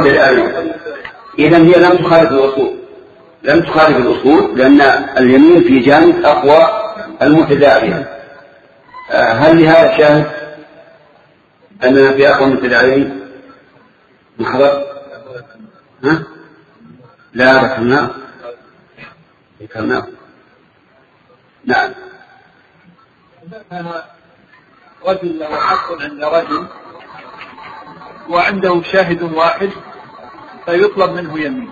المتداولين. إذا هي لم تخالف الأصول، لم تخالف الأصول، لأن اليمين في جانب أقوى المتداولين. هل لهذا شاهد أننا في أقوى المتداولين محضر؟ ها؟ لا ذكرناه. نعم. إذا كان رجل له حق عند رجل وعنده شاهد واحد فيطلب منه يمين،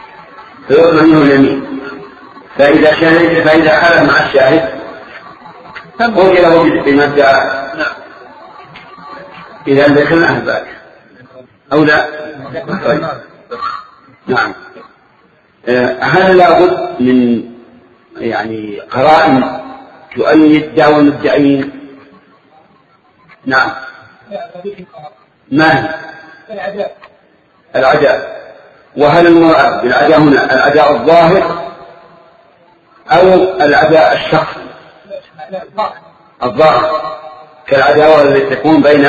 فإذا حلف مع الشاهد قل له بما ادعى. نعم. إذا ذكرناه ذلك أو لا؟ طيب. نعم. هل لابد من يعني قرائن تؤيد دعوى المدعين؟ نعم. ما هي؟ العداء. وهل المراد بالعداء هنا العداء الظاهر أو العداء الشخصي؟ الظاهر كالعداوة التي تكون بين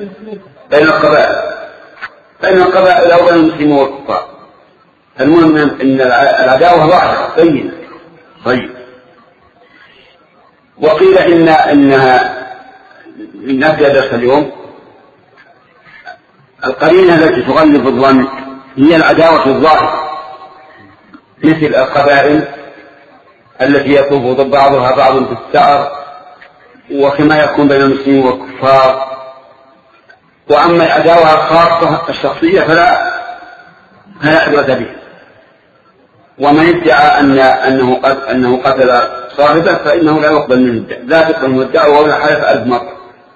القبائل أو بين المسلمين والكفار. المهم أن العداوة ظاهرة بينة. طيب. وقيل إنها نبدأ درس اليوم القرينة التي تغلب الظن هي العداوة الظاهرة، مثل القبائل التي يطوف ضد بعضها بعض في السعر، وكما يكون بين المسلمين والكفار. وأما العداوة الخاصة الشخصية فلا عبرة بها. ومن ادعى أنه قتل صاحبه فإنه لا يقبل منه لا تقبل منه الدعوة ولا حلف 1000 مرة.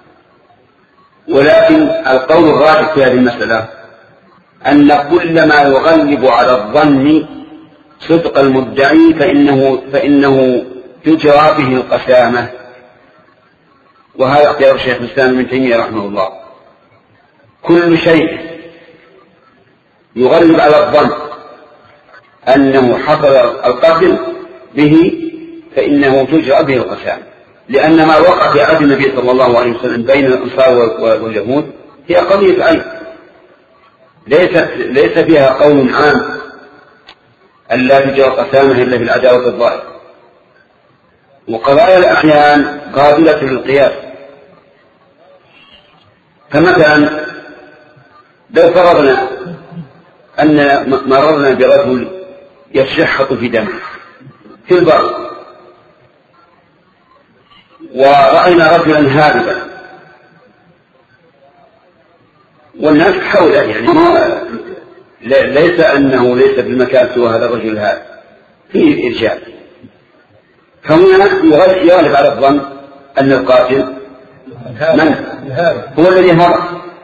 ولكن القول الراجح في هذه المسألة أن كل ما يغلب على الظن صدق المدعي فإنه تجرى به القسامة. وهذا اختيار الشيخ الإسلام ابن تيمية رحمه الله. كل شيء يغلب على الظن أنه حصل القتل به فإنه تجرى به القسامة، لأن ما وقع في عهد النبي صلى الله عليه وسلم بين الأنصار واليهود هي قضية عين ليس فيها قول عام أن لا تجرى القسامة إلا في العداوة الظاهرة. وقضايا الأحيان قابلة للقياس. فمثلا لو فرضنا أن مررنا برجل يشحط في دمه في البر، ورأينا رجلا هاربا والناس حوله، يعني ليس أنه ليس في المكان سوى هذا الرجل هذا فيه إرجاء. فهنا يغلب على الظن أن القاتل من هو الذي هرب.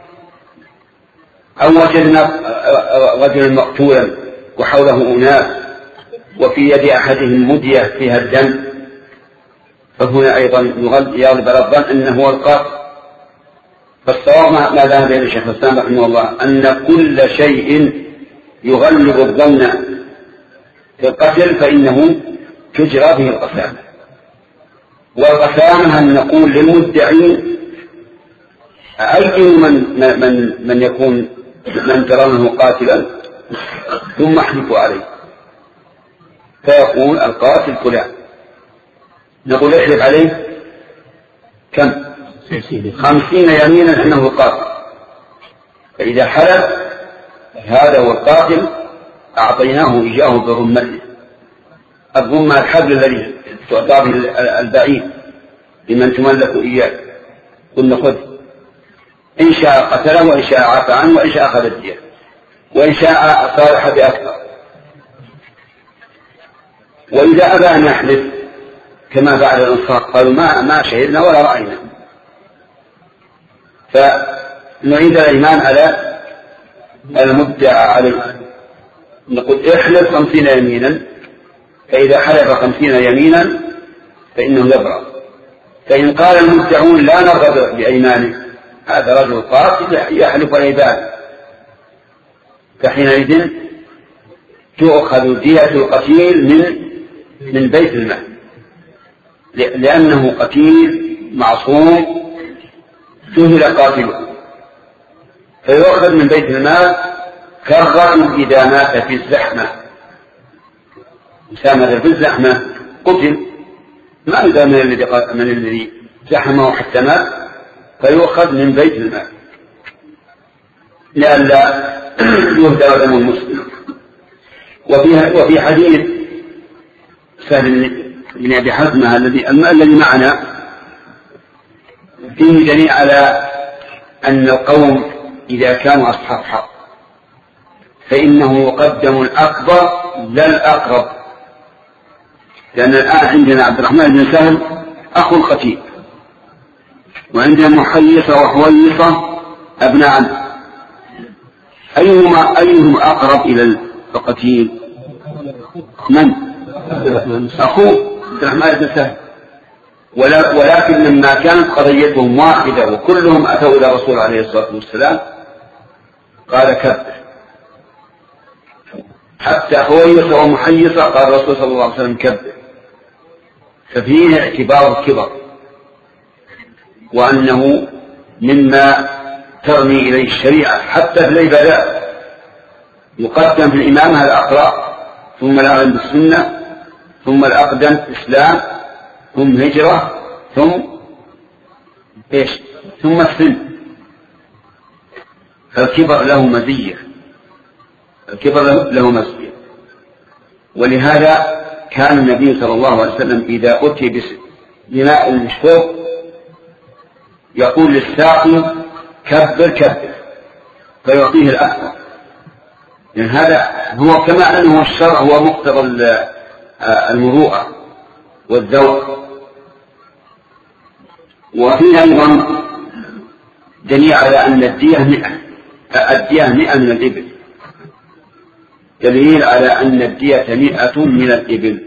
أو وجدنا رجلا مقتولا وحوله أناس وفي يد أحدهم مدية فيها الدم، فهنا أيضا يغلب على الظن أنه هو القاتل. فالصواب ما ذهب إليه الشيخ الإسلام رحمه الله أن كل شيء يغلب الظن في القتل فإنه تجرى به القسامة. والقسامة أن نقول للمدعين أي من يكون من ترونه قاتلا ثم احلفوا عليه، فيقول القاتل فلان، نقول احلف عليه كم 50 يمينا أنه القاتل. فإذا حلف هذا هو القاتل أعطيناه إياه برمته. الرمة الحبل الذي تعطى به البعيد لمن تملك إياه، قلنا خذ، إن شاء قتله وإن شاء عفى عنه وإن شاء أخذ الدية وإن شاء صالح بأكثر. وإذا أبى أن يحلف كما فعل الأنصار قالوا ما شهدنا ولا رأينا، فنعيد الإيمان على المدعى عليه، نقول احلف 50 يمينا، فإذا حلف 50 يمينا فإنه يبرأ. فإن قال المدعون لا نرغب بأيمانه هذا رجل قاتل يحلف عباده، فحينئذ تؤخذ دية القتيل من بيت المال، لأنه قتيل معصوم سهل قاتله، فيؤخذ من بيت المال كالرجل إذا مات في الزحمة، إنسان مات في الزحمة قتل، ما يدام من الذي زحمه حتى مات، فيؤخذ من بيت المال لئلا يهدر دم المسلم. وفي حديث سهل بن أبي حزمة الذي معنا فيه دليل على أن القوم إذا كانوا أصحاب حق فإنه يقدم الأكبر لا الأقرب، لأن الآن عندنا عبد الرحمن بن سهل أخو القتيل، وعندنا محيصة وحويصة أبناء عنه، أيهم أقرب إلى القتيل؟ من؟ أخوه عبد الرحمن بن سهل. ولكن لما كانت قضيتهم واحدة وكلهم أتوا إلى رسول عليه الصلاة والسلام قال كبر، حتى حويصة ومحيصة قال الرسول صلى الله عليه وسلم كبر، ففيه اعتبار الكبر وأنه مما ترمي إليه الشريعة. حتى في العبادات يقدم في الإمامة الأقرأ، ثم الأعلم بالسنة، ثم الأقدم إسلام، ثم هجرة، ثم السن. فالكبر له مزية، ولهذا كان النبي صلى الله عليه وسلم إذا أتي بماء المشفوق يقول للساقي كبر كبر فيعطيه الأكبر، لأن هذا هو كما أنه الشرع هو مقتضى المروءة والذوق. وفيه أيضا دليل على أن الدية 100 من الإبل، دليل على أن الدية 100 من الإبل،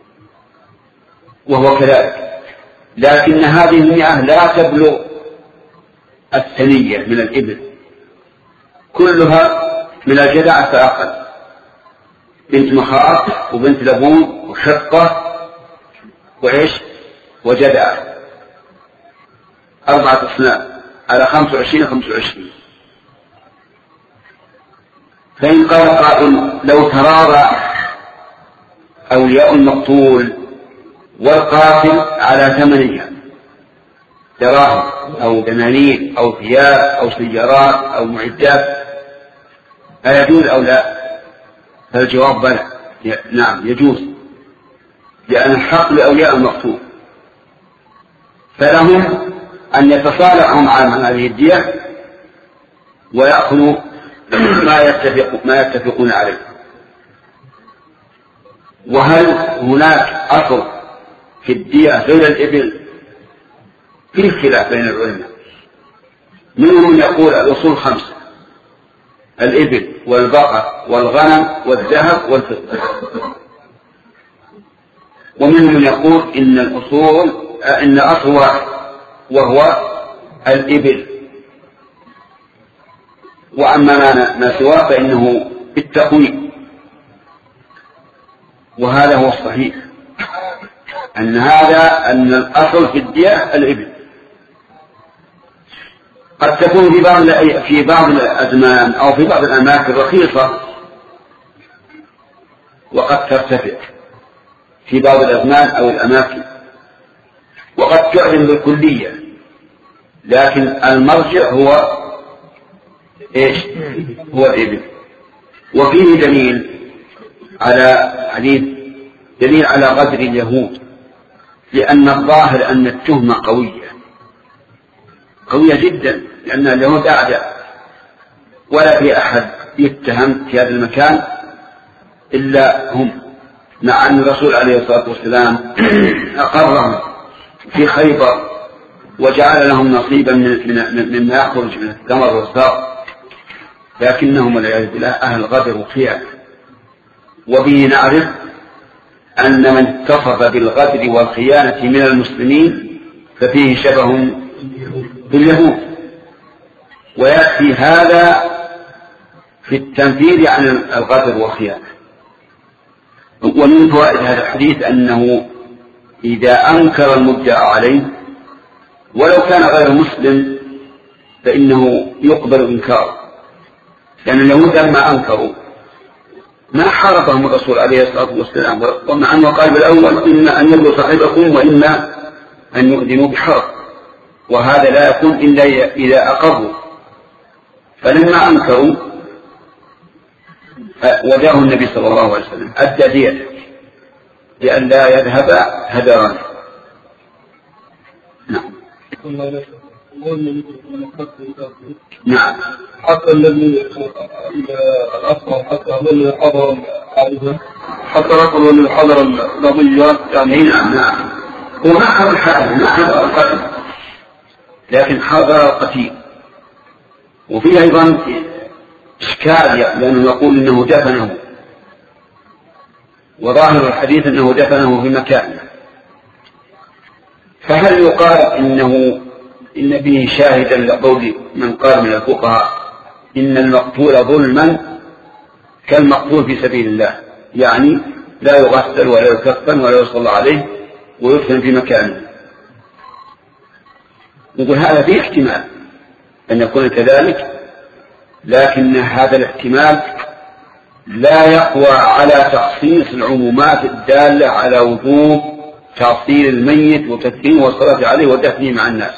وهو كذلك، لكن هذه 100 لا تبلغ 100 من الإبل، كلها من الجدع فأقل، بنت مخاض وبنت لبون وشقة وجدع، 4 أصناف على 25. فإن قال قائل لو تراضى أولياء المقتول والقاتل على ثمنها دراهم أو دنانير أو ثياب أو سيارات أو معدات أيجوز أو لا؟ فالجواب بلى، نعم يجوز، لأن الحق لأولياء المقتول، فلهم أن يتصالحوا عن هذه الدية ويأخذوا ما يتفقون عليه. وهل هناك أصل في الدية غير الإبل؟ فيه خلاف بين العلماء، منهم من يقول الأصول 5: الإبل والبقر والغنم والذهب والفضة، ومنهم من يقول إن أصل واحد وهو الإبل، وأما ما سواه فإنه بالتقويم. وهذا هو الصحيح، أن الأصل في الدية الإبل. قد تكون في بعض الأزمان أو في بعض الأماكن رخيصة وقد ترتفع في بعض الأزمان أو الأماكن، وقد تعلن بالكلية، لكن المرجع هو الإبل. وفيه دليل على غدر اليهود، لأن الظاهر أن التهمة قوية جدا، لأن اليهود أعداء ولا في أحد يتهم في هذا المكان إلا هم، مع أن الرسول عليه الصلاة والسلام أقرهم في خيبر وجعل لهم نصيبا مما يخرج من الثمر والثار، لكنهم والعياذ بالله أهل غدر وخيانة. وبه نعرف أن من اتصف بالغدر والخيانة من المسلمين ففيه شبه باليهود، ويأتي هذا في التنفيذ عن الغدر والخيانة. ومن فوائد هذا الحديث أنه إذا أنكر المدعى عليه ولو كان غير مسلم فإنه يقبل إنكاره، لأن اليهود لما أنكروا ما حاربهم الرسول عليه الصلاة والسلام، ومع أنه قال بالأول إما أن يبلوا صاحبكم وإما أن يؤذنوا بحرب، وهذا لا يكون إلا إذا أقروا. فلما أنكروا وجاه النبي صلى الله عليه وسلم أدى ديته لأن لا يذهب هدرا. نعم. نعم. حتى الذي الأصغر حتى الذي حضر الحادثة حتى رقم الذي حضر القضية يعني. نعم. هو ما حضر الحادثة، ما حضر القتل، لكن حضر القتيل. وفيه أيضا إشكال لأنه يقول إنه دفنه، وظاهر الحديث أنه دفنه في مكانه، فهل يقال إن به شاهدا لقول من قال من الفقهاء إن المقتول ظلما كالمقتول في سبيل الله، يعني لا يغسل ولا يكفن ولا يصلى عليه ويدفن في مكانه؟ نقول هذا فيه احتمال أن يكون كذلك، لكن هذا الاحتمال لا يقوى على تخصيص العمومات الدالة على وجوب تغسيل الميت وتكفينه والصلاة عليه ودفنه مع الناس.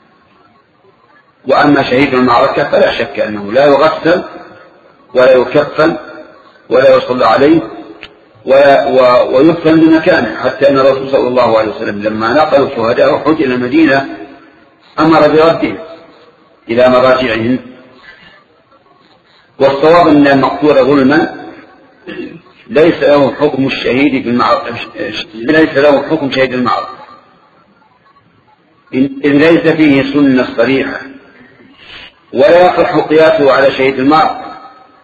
وأما شهيد المعركة فلا شك أنه لا يغسل ولا يكفن ولا يصلى عليه ويدفن بمكانه، حتى أن الرسول صلى الله عليه وسلم لما نقلوا شهداء أحد إلى المدينة أمر بردهم إلى مراجعهم. والصواب أن المقتول ظلما ليس له حكم الشهيد في المعركة، ليس له حكم شهيد المعركة، إذ ليس فيه سنة صريحة، ولا يصح قياسه على شهيد المعركة،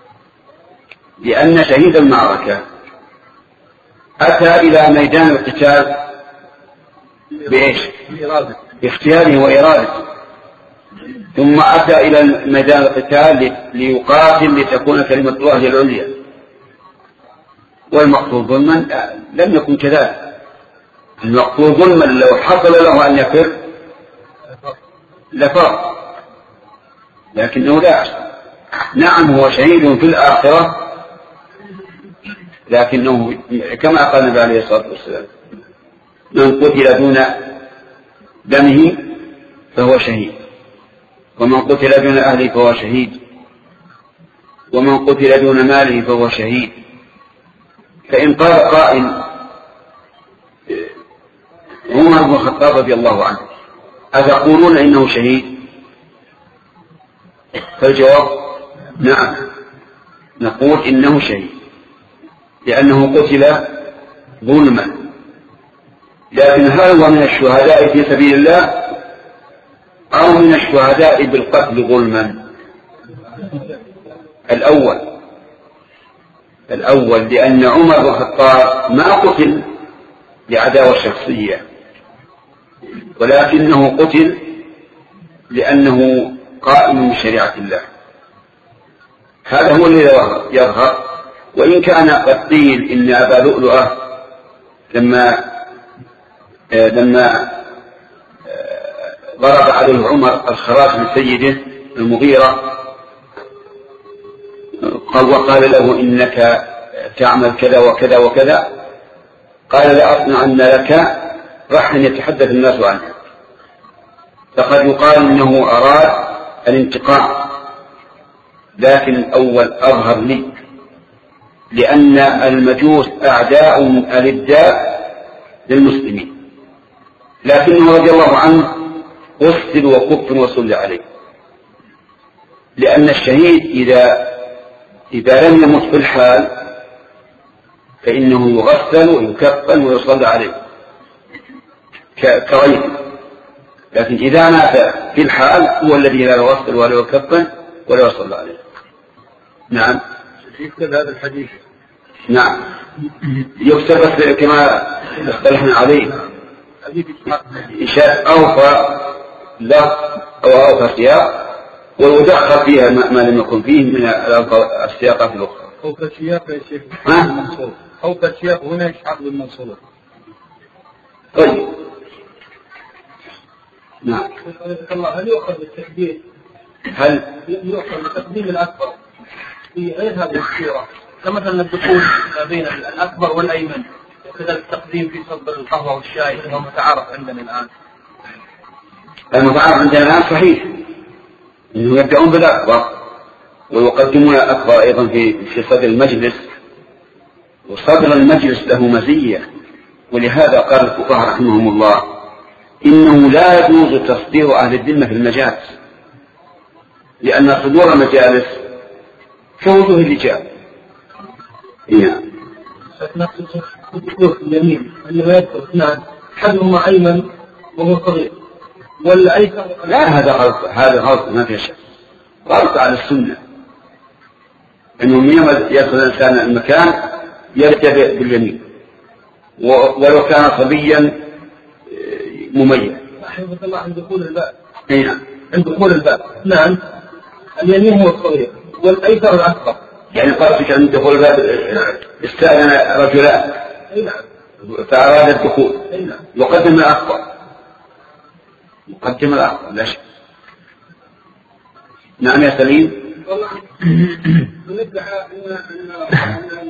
لأن شهيد المعركة أتى إلى ميدان القتال بإيش؟ باختياره وإرادته، ثم أتى إلى ميدان القتال ليقاتل لتكون كلمة الله هي العليا. والمقتول ظلما لم يكن كذلك. المقتول ظلما لو حصل له أن يفر لفر، لكنه لا يحصل. نعم هو شهيد في الآخرة، لكنه كما قال النبي عليه الصلاة والسلام من قتل دون دمه فهو شهيد، ومن قتل دون أهله فهو شهيد، ومن قتل دون ماله فهو شهيد. فإن قال قائل عمر بن الخطاب رضي الله عنه أتقولون إنه شهيد؟ فالجواب نعم، نقول إنه شهيد لأنه قتل ظلما. لكن هل هو من الشهداء في سبيل الله أو من الشهداء بالقتل ظلما؟ الأول، لأن عمر بن الخطاب ما قتل لعداوة شخصية، ولكنه قتل لأنه قائم بشريعة الله. هذا هو الذي يظهر. وإن كان قد قيل إن أبا لؤلؤة لما ضرب عليه عمر الخراج من سيده المغيرة وقال له إنك تعمل كذا وكذا وكذا، قال لأصنعن لك رحا يتحدث الناس عنه. فقد يقال إنه أراد الانتقام، لكن الأول أظهر لي، لأن المجوس أعداء ألداء للمسلمين، لكنه رضي الله عنه غسل وكفن وصلى عليه، لأن الشهيد إذا لم يمت في الحال فإنه يغسل ويكفن ويصلى عليه كغيره، لكن إذا مات في الحال هو الذي لا يغسل ولا يكفن ولا يصلى عليه. نعم يكتب هذا الحديث. نعم يكتب كما اختلفنا عليه، إشاء أوفى لا أو أوفى سياق، ويدخل فيها ما لم يكن فيه من السياقات الأخرى. أوفى سياق يا شيخ منصور، أوفى سياق هنا يشعر بالمنصور. طيب نعم. هل يؤخذ بالتكبير؟ هل يؤخذ بالتقديم الأكبر في غير هذه الصورة، كمثلا الدخول بين الأكبر والأيمن، وكذا التقديم في صب القهوة والشاي وهو متعارف عندنا الآن. المتعارف عندنا الآن صحيح إنه يبدأون بالأكبر ويقدمون الأكبر أيضا في صدر المجلس، وصدر المجلس له مزية، ولهذا قال الفقهاء رحمهم الله إنه لا يجوز تصدير أهل الذمة في المجالس، لأن صدور المجالس كوجه الرجال. اليمين اللي يذكر اثنان أحدهما أيمن وهو صغير ولا أيسر؟ لا، هذا غلط ما في شك، غلط على السنة، إنه يوم يدخل الإنسان المكان يرجع باليمين ولو كان صبيا مميز. أحبة الله عند دخول الباب. نعم. عند دخول الباب نعم اليمين هو الصغير والأيسر الأكبر. يعني قصدك عند دخول الباب استأذن رجلان فأراد الدخول يقدم الأكبر، يقدم الأكبر لا شك. نعم يا سليم. ندعى أن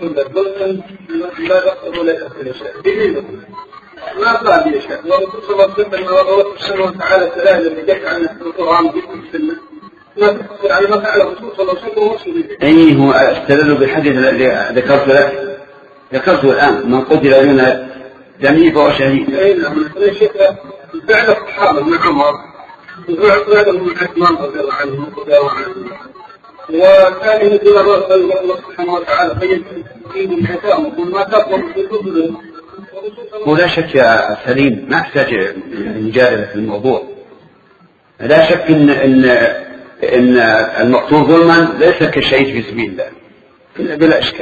لا يقصد ولا يأكل شيء ما قال لي شيء، والرسول صلى الله عليه وسلم ورد سبحانه وتعالى الدلائل اللي جت عن القرآن في السنة ما تقصد على ما فعله الرسول صلى الله عليه وسلم. أي هو استدل بالحديث الذي ذكرت لك، ذكرته الآن من قتل دون دمه فهو شهيد. أي نعم. فعل الصحابة من عمر وفعل من عثمان رضي الله عنه وكان يدل الله سبحانه وتعالى في الحكام وكل ما تقوم في الكتب. ولا شك يا سليم ما احتاج مجادلة في الموضوع، لا شك إن المقتول ظلما ليس كشهيد في سبيل الله بلا إشكال.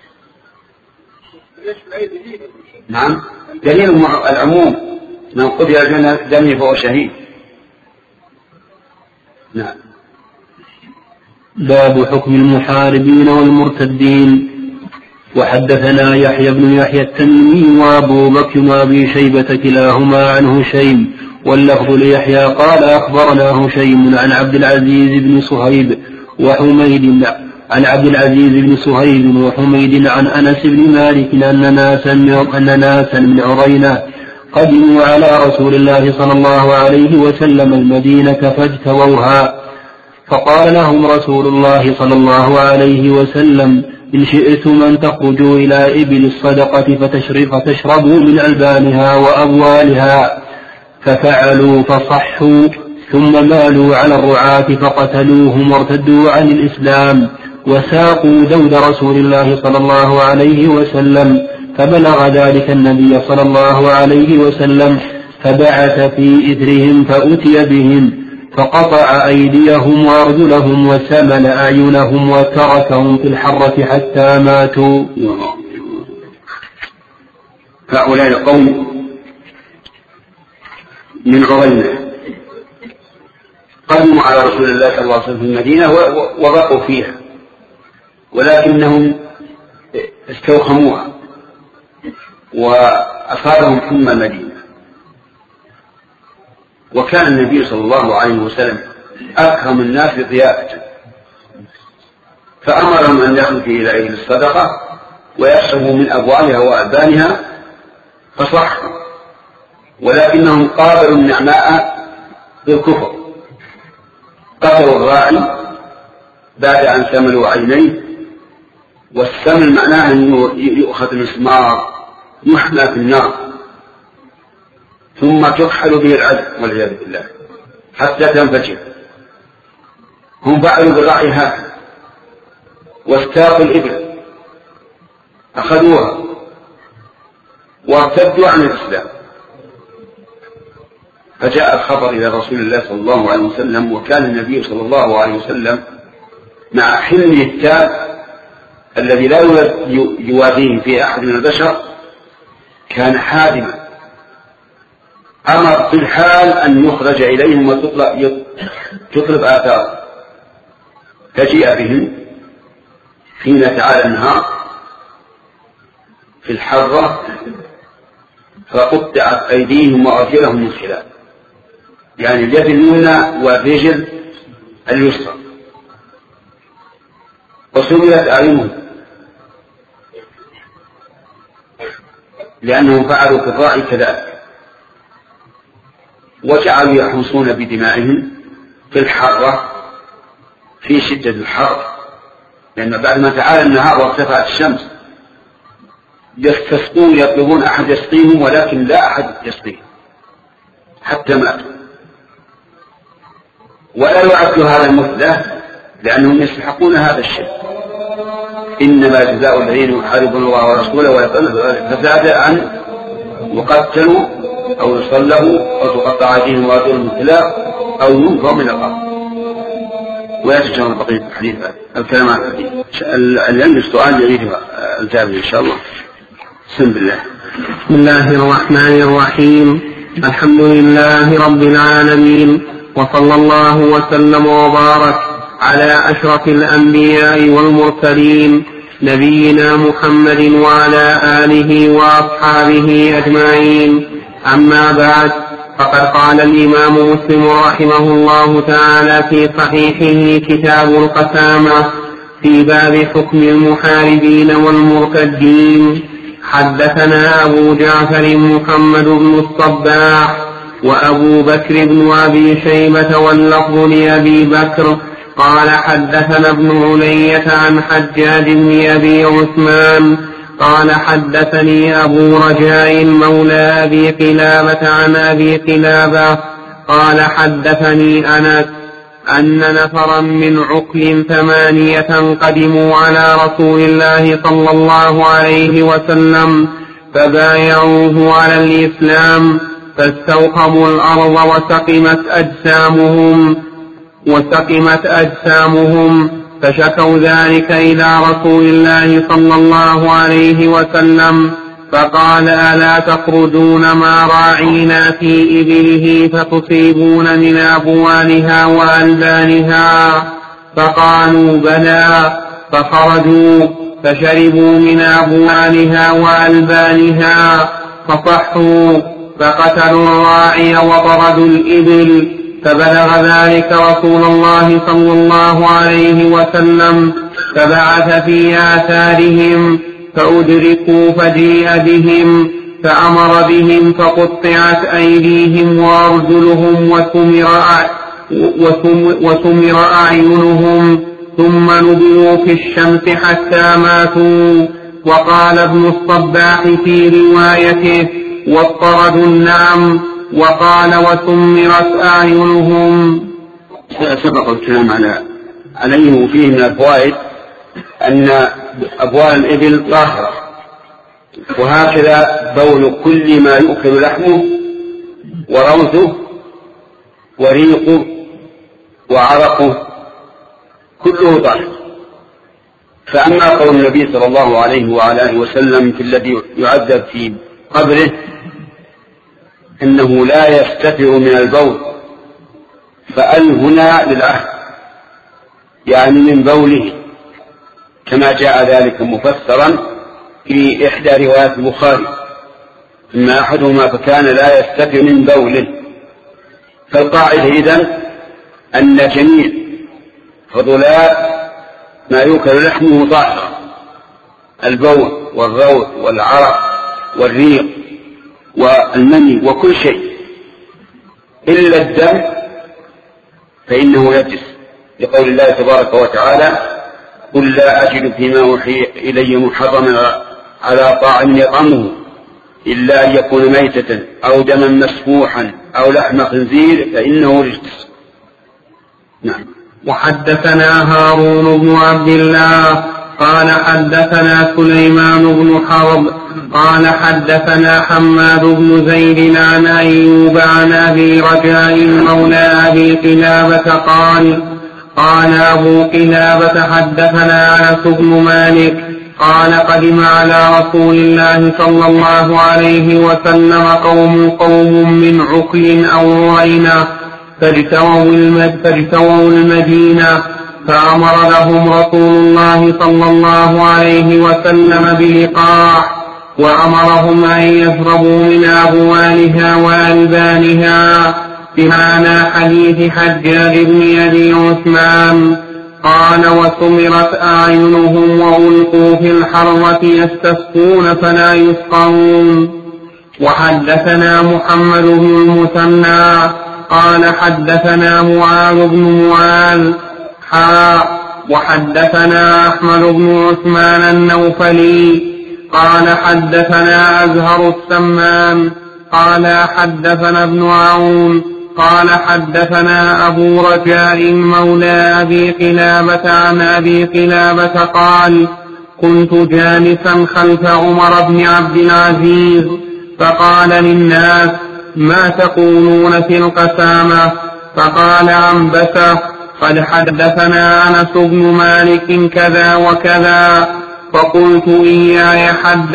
نعم دليل العموم من قتل دون دمه فهو شهيد. نعم. باب حكم المحاربين والمرتدين. وحدثنا يحيى بن يحيى التميمي وابو بكر وابي شيبة كلاهما عن هشيم، واللفظ ليحيى قال اخبرنا هشيم عن عبد العزيز بن صهيب وحميد عن عبد العزيز بن صهيب وحميد عن انس بن مالك ان ناسا من عرينة قدموا على رسول الله صلى الله عليه وسلم المدينة فاجتووها، فقال لهم رسول الله صلى الله عليه وسلم إن شئتم أن تخرجوا إلى إبل الصدقة فتشربوا من ألبانها وأبوالها، ففعلوا فصحوا، ثم مالوا على الرعاة فقتلوهم وارتدوا عن الإسلام، وساقوا ذود رسول الله صلى الله عليه وسلم، فبلغ ذلك النبي صلى الله عليه وسلم فبعث في إثرهم فأتي بهم فقطع أيديهم وأرجلهم وسمن أعينهم وتركهم في الحرة حتى ماتوا. هؤلاء القوم من عرينة قدموا على رسول الله صلى الله عليه وسلم في المدينة وبقوا فيها، ولكنهم استوخموها وأصابهم حمى المدينة، وكان النبي صلى الله عليه وسلم أكرم الناس بضيافته، فأمرهم أن يخرجوا إلى إبل الصدقة ويشربوا من أبوالها وألبانها فصحوا، ولكنهم قابلوا النعماء بالكفر، قتلوا الراعي بعد أن سملوا عينيه، والسمل معناه أنه يؤخذ المسمار يحمى في النار ثم تكحل به العزم والعياذ بالله حتى تنفجر. هم فعلوا بالراعي هكذا واستاقوا الإبل أخذوها وارتدوا عن الإسلام، فجاء الخبر إلى رسول الله صلى الله عليه وسلم، وكان النبي صلى الله عليه وسلم مع حلم التاب الذي لا يوازيه في أحد من البشر كان حادما، أمر في الحال أن يخرج إليهم وتطلب آثار، فجيء بهم حين تعالى النهار في الحرة فقطعت أيديهم وأرجلهم من خلاف، يعني اليد اليمنى والرجل اليسرى، وسبلت أعينهم لأنهم فعلوا في الراعي كذلك، وجعلوا يحوصون بدمائهم في الحرة في شدة الحر، لأن بعد ما تعالى النهار وارتفعت الشمس يستسقون يطلبون أحد يسقيهم، ولكن لا أحد يسقيهم حتى ماتوا. ولا يعد هذا المثلة لأنهم يستحقون هذا الشيء. إنما جزاء الذين يحاربون الله ورسوله ويقتلون فزاد أن يقتلوا أو يصلبوا أو تقطع أيديهم وأرجلهم من خلاف أو ينفوا من الأرض. ويتجاوز بقية الحديث الكلام عن الحديث. العلم السؤال يريد الجواب إن شاء الله. بسم الله. بسم الله الرحمن الرحيم. الحمد لله رب العالمين، وصلى الله وسلم وبارك على أشرف الأنبياء والمرسلين نبينا محمد وعلى آله وأصحابه أجمعين. أما بعد، فقد قال الإمام مسلم رحمه الله تعالى في صحيحه كتاب القسامة في باب حكم المحاربين والمرتدين: حدثنا أبو جعفر محمد بن الصباح وأبو بكر بن أبي شيبة واللفظ لأبي بكر قال حدثنا ابن علية عن حجاج بن أبي عثمان قال حدثني أبو رجاء مولى أبي قلابة عن أبي قلابة قال حدثني أنس أن نفرا من عقل 8 قدموا على رسول الله صلى الله عليه وسلم فبايعوه على الإسلام فاستوخموا الأرض وسقمت أجسامهم فشكوا ذلك إلى رسول الله صلى الله عليه وسلم فقال: ألا تخرجون مع راعينا في إبله فتصيبون من أبوالها وألبانها؟ فقالوا: بلى. فخرجوا فشربوا من أبوالها وألبانها فصحوا فقتلوا الراعي وطردوا الإبل. فبلغ ذلك رسول الله صلى الله عليه وسلم فبعث في آثارهم فأدركوا فجيء بهم فأمر بهم فقطعت أيديهم وأرجلهم وسمر أعينهم ثم نبذوا في الشمس حتى ماتوا. وقال ابن الصباح في روايته: واضطردوا النعم. وقال: وسمرت أعينهم. سبق الكلام عليه. وفيه من الفوائد أن أبوال الإبل طاهرة، وهكذا بول كل ما يؤكل لحمه وروثه وريقه وعرقه كله طاهر. فأما قول النبي صلى الله عليه وعلى آله وسلم في الذي يعذب في قبره إنه لا يستتر من البول، فأل هنا للعهد يعني من بوله، كما جاء ذلك مفسرا في إحدى روايات البخاري: أما أحدهما فكان لا يستتر من بوله. فالقاعدة إذن أن جميع فضلات ما يؤكل لحمه طاهرة: البول والروث والعرق والريق والمني وكل شيء، إلا الدم فإنه نجس، لقول الله تبارك وتعالى: قل لا أجد فيما أوحي إلي محرما على طاعم يطعمه إلا أن يكون ميتة أو دما مسفوحا أو لحم خنزير فإنه رجس. نعم. وحدثنا هارون بن عبد الله قال حدثنا سليمان بن حرب قال حدثنا حماد بن زيد عن أيوب عن أبي رجاء مولى أبي قلابة قال أبو قلابة حدثنا أنس بن مالك قال قدم على رسول الله صلى الله عليه وسلم قوم من عقل أو روينة فاجتووا المدينة، فأمر لهم رسول الله صلى الله عليه وسلم بلقاح، وأمرهم أن يشربوا من أبوالها وألبانها، بمعنى حديث حجاج بن أبي عثمان. قال وسمرت أعينهم وألقوا في الحرة يستسقون فلا يسقون. وحدثنا محمد بن المثنى قال حدثنا معاذ بن معاذ وحدثنا أحمد بن عثمان النوفلي قال حدثنا أزهر السمان قال حدثنا ابن عون قال حدثنا أبو رجاء مولى أبي قلابة عن أبي قلابة قال كنت جالسا خلف عمر بن عبد العزيز فقال للناس ما تقولون في القسامة؟ فقال عنبسة قد حدثنا أنس بن مالك كذا وكذا. فقلت إياي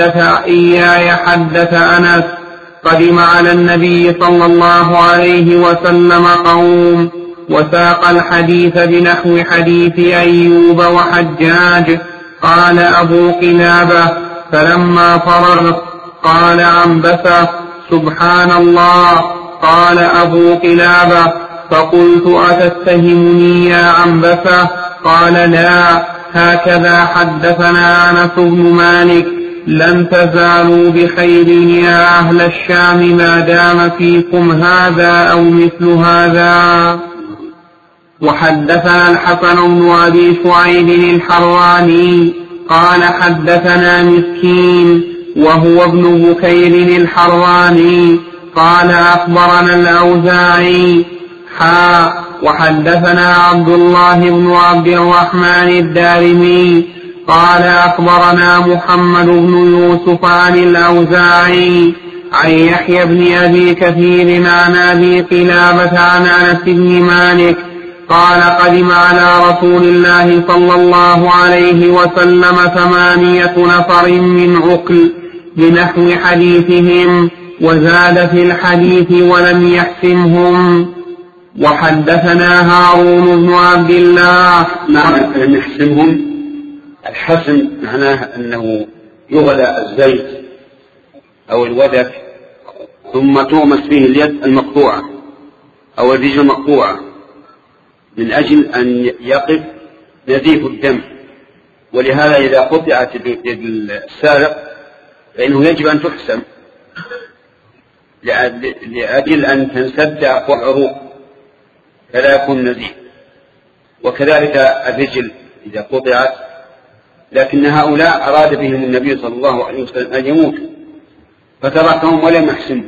حدث أنس. قدم على النبي صلى الله عليه وسلم قوم وساق الحديث بنحو حديث أيوب وحجاج. قال أبو قلابة فلما فرغ قال عنبسة سبحان الله. قال أبو قلابة فقلت أتتهمني يا عنبسة؟ قال لا، هكذا حدثنا أنس بن مالك لن تزالوا بخير يا أهل الشام ما دام فيكم هذا أو مثل هذا. وحدثنا الحسن بن أبي شعيب الحراني قال حدثنا مسكين وهو ابن بكير الحراني قال أخبرنا الأوزاعي وحدثنا عبد الله بن عبد الرحمن الدارمي قال أخبرنا محمد بن يوسف عن الأوزاعي عن يحيى بن أبي كثير عن أبي قلابة عن أنس بن مالك قال قدم على رسول الله صلى الله عليه وسلم 8 نفر من عقل بنحو حديثهم وزاد في الحديث ولم يحسمهم. وحدثنا هارون بن عبد الله. نعم، لم يحسمهم. الحسم معناه أنه يغلى الزيت أو الودك ثم تغمس فيه اليد المقطوعة أو الرجل المقطوعة من أجل أن يقف نزيف الدم. ولهذا إذا قطعت يد السارق فإنه يجب أن تحسم لأجل أن تنسد أقوى العروق فلا يكون نزيف. وكذلك الرجل إذا قطعت، لكن هؤلاء أراد بهم النبي صلى الله عليه وسلم أن يموتوا فتركهم ولم يحسنوا.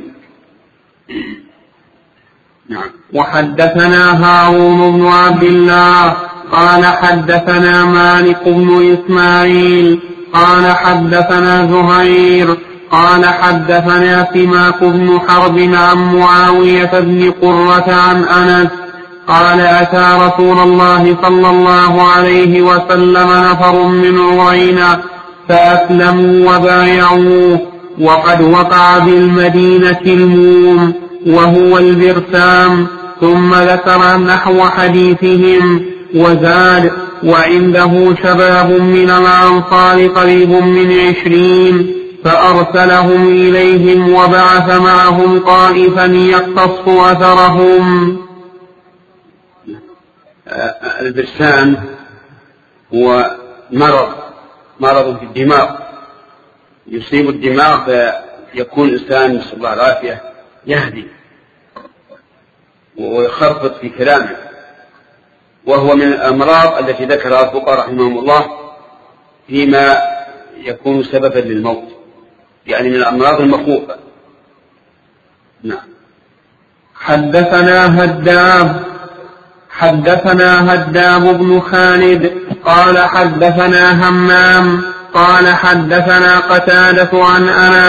نعم. وحدثنا هارون بن عبد الله قال حدثنا مالك بن إسماعيل قال حدثنا زهير قال حدثنا سماك بن حرب عن معاوية بن قرة عن أنس قال أتى رسول الله صلى الله عليه وسلم نفر من عرينة فأسلموا وبايعوه وقد وقع بالمدينة الموم وهو البرسام. ثم ذكر نحو حديثهم وزاد وعنده شباب من الأنصار قريب من 20 فأرسلهم إليهم وبعث معهم طائفا يقتص أثرهم. البرسام هو مرض في الدماغ يصيب الدماغ فيكون الإنسان نسأل الله العافية يهدي ويخرفط في كلامه، وهو من الأمراض التي ذكرها الفقهاء رحمهم الله فيما يكون سببا للموت، يعني من الأمراض المخوفة. نعم. حدثنا هداب بن خالد قال حدثنا همام قال حدثنا قتادة عن أنس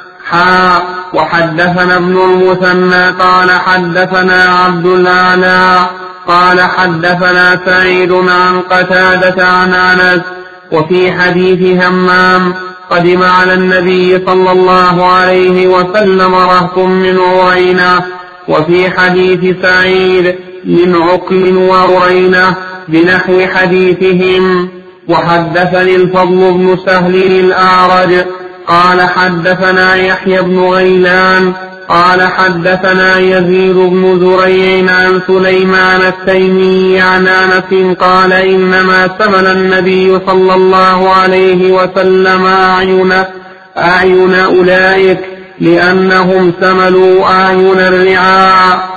وحدثنا ابن المثنى قال حدثنا عبد الأعلى قال حدثنا سعيد عن قتادة عن أنس. وفي حديث همام قدم على النبي صلى الله عليه وسلم رهط من عرينة. وفي حديث سعيد من عقل وعرينة بنحو حديثهم. وحدثني الفضل بن سهل الأعرج قال حدثنا يحيى بن غيلان قال حدثنا يزيد بن زريع عن سليمان التيمي عن أنس قال إنما سمل النبي صلى الله عليه وسلم أعين أولئك لأنهم سملوا أعين الرعاع.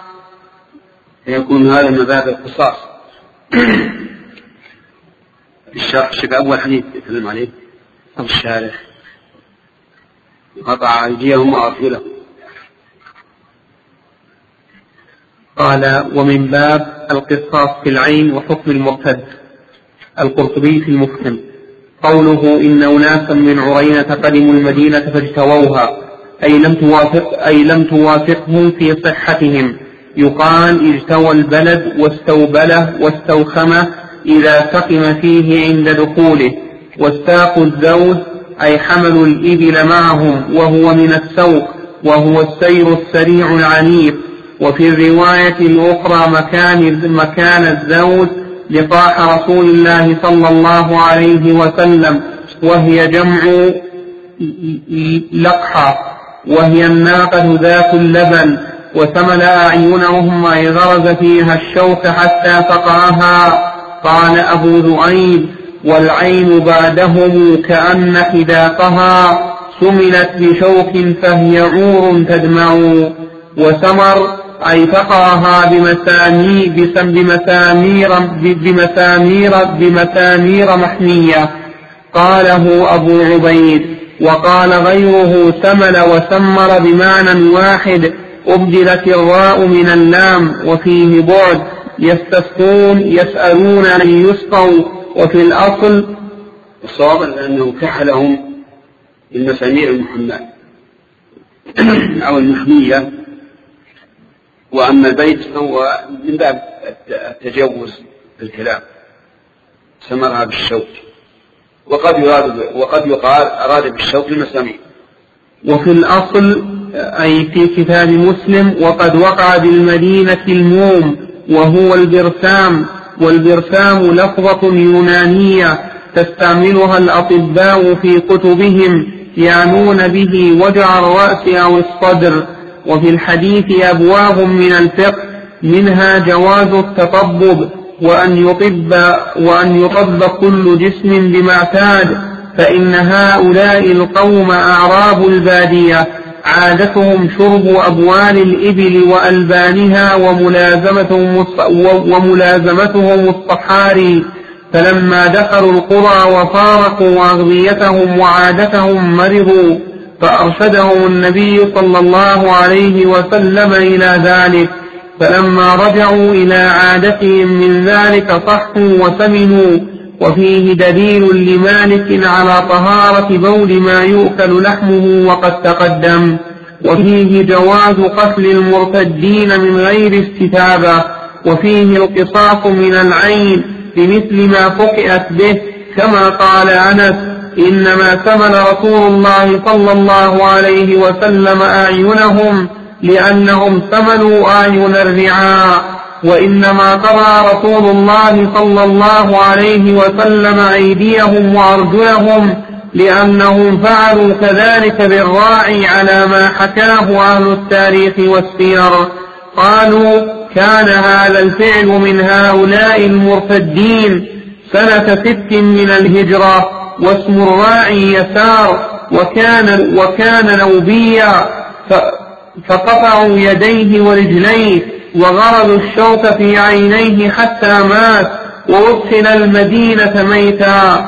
يكون هذا من باب القصاص. الشرح أول حديث يتكلم عليه الشارح قطع أيديهم وأرجلهم. قال ومن باب القصاص في العين وحكم المرتد. القرطبي في المفهم قوله إن أناسا من عرينة قدموا المدينة فاجتووها أي لم توافقهم في صحتهم. يقال اجتوى البلد واستوبله واستوخمه إذا سقم فيه عند دخوله. واستاقوا الزوج أي حملوا الإبل معهم وهو من السوق وهو السير السريع العنيف. وفي الرواية الأخرى مكان الزوج لقاح رسول الله صلى الله عليه وسلم وهي جمع لقحة وهي الناقة ذات اللبن. وسمل أعينهم أي غرز فيها الشوك حتى فقعها. قال أبو ذؤيب والعين بعدهم كأن حداقها سملت بشوك فهي عور تدمع. وسمر أي فقعها بمسامير محمية. قاله أبو عبيد. وقال غيره سمل وسمر بمعنى واحد أبدلت الراء من اللام وفيه بعد. يستسقون يسألون أن يسقوا. وفي الأصل الصواب أنه كحلهم بالمسامير المحماة أو المحمية. وأما البيت فهو من باب التجوز بالكلام سمرها بالشوك. وقد يقال أراد بالشوك المسامير. وفي الأصل أي في كتاب مسلم وقد وقع بالمدينة الموم وهو البرسام. والبرسام لفظة يونانية تستعملها الأطباء في كتبهم يعنون به وجع الرأس أو الصدر. وفي الحديث أبواب من الفقه منها جواز التطبب وأن يطب كل جسم بما اعتاد. فإن هؤلاء القوم أعراب البادية عادتهم شرب أبوال الإبل وألبانها وملازمتهم الصحاري. فلما دخلوا القرى وفارقوا أغذيتهم وعادتهم مرضوا فأرشدهم النبي صلى الله عليه وسلم إلى ذلك. فلما رجعوا إلى عادتهم من ذلك صحوا وسمنوا. وفيه دليل لمالك على طهارة بول ما يؤكل لحمه وقد تقدم. وفيه جواز قتل المرتدين من غير استتابة. وفيه القصاص من العين بمثل ما فقئت به كما قال أنس إنما سمل رسول الله صلى الله عليه وسلم أعينهم لأنهم سملوا أعين الرعاء. وإنما قضى رسول الله صلى الله عليه وسلم أيديهم وأرجلهم لأنهم فعلوا كذلك بالراعي على ما حكاه أهل التاريخ والسير. قالوا كان هذا الفعل من هؤلاء المرتدين سنة 6 من الهجرة واسم الراعي يسار وكان نوبيا فقطعوا يديه ورجليه وغرضوا الشوك في عينيه حتى مات وأدخل المدينة ميتا.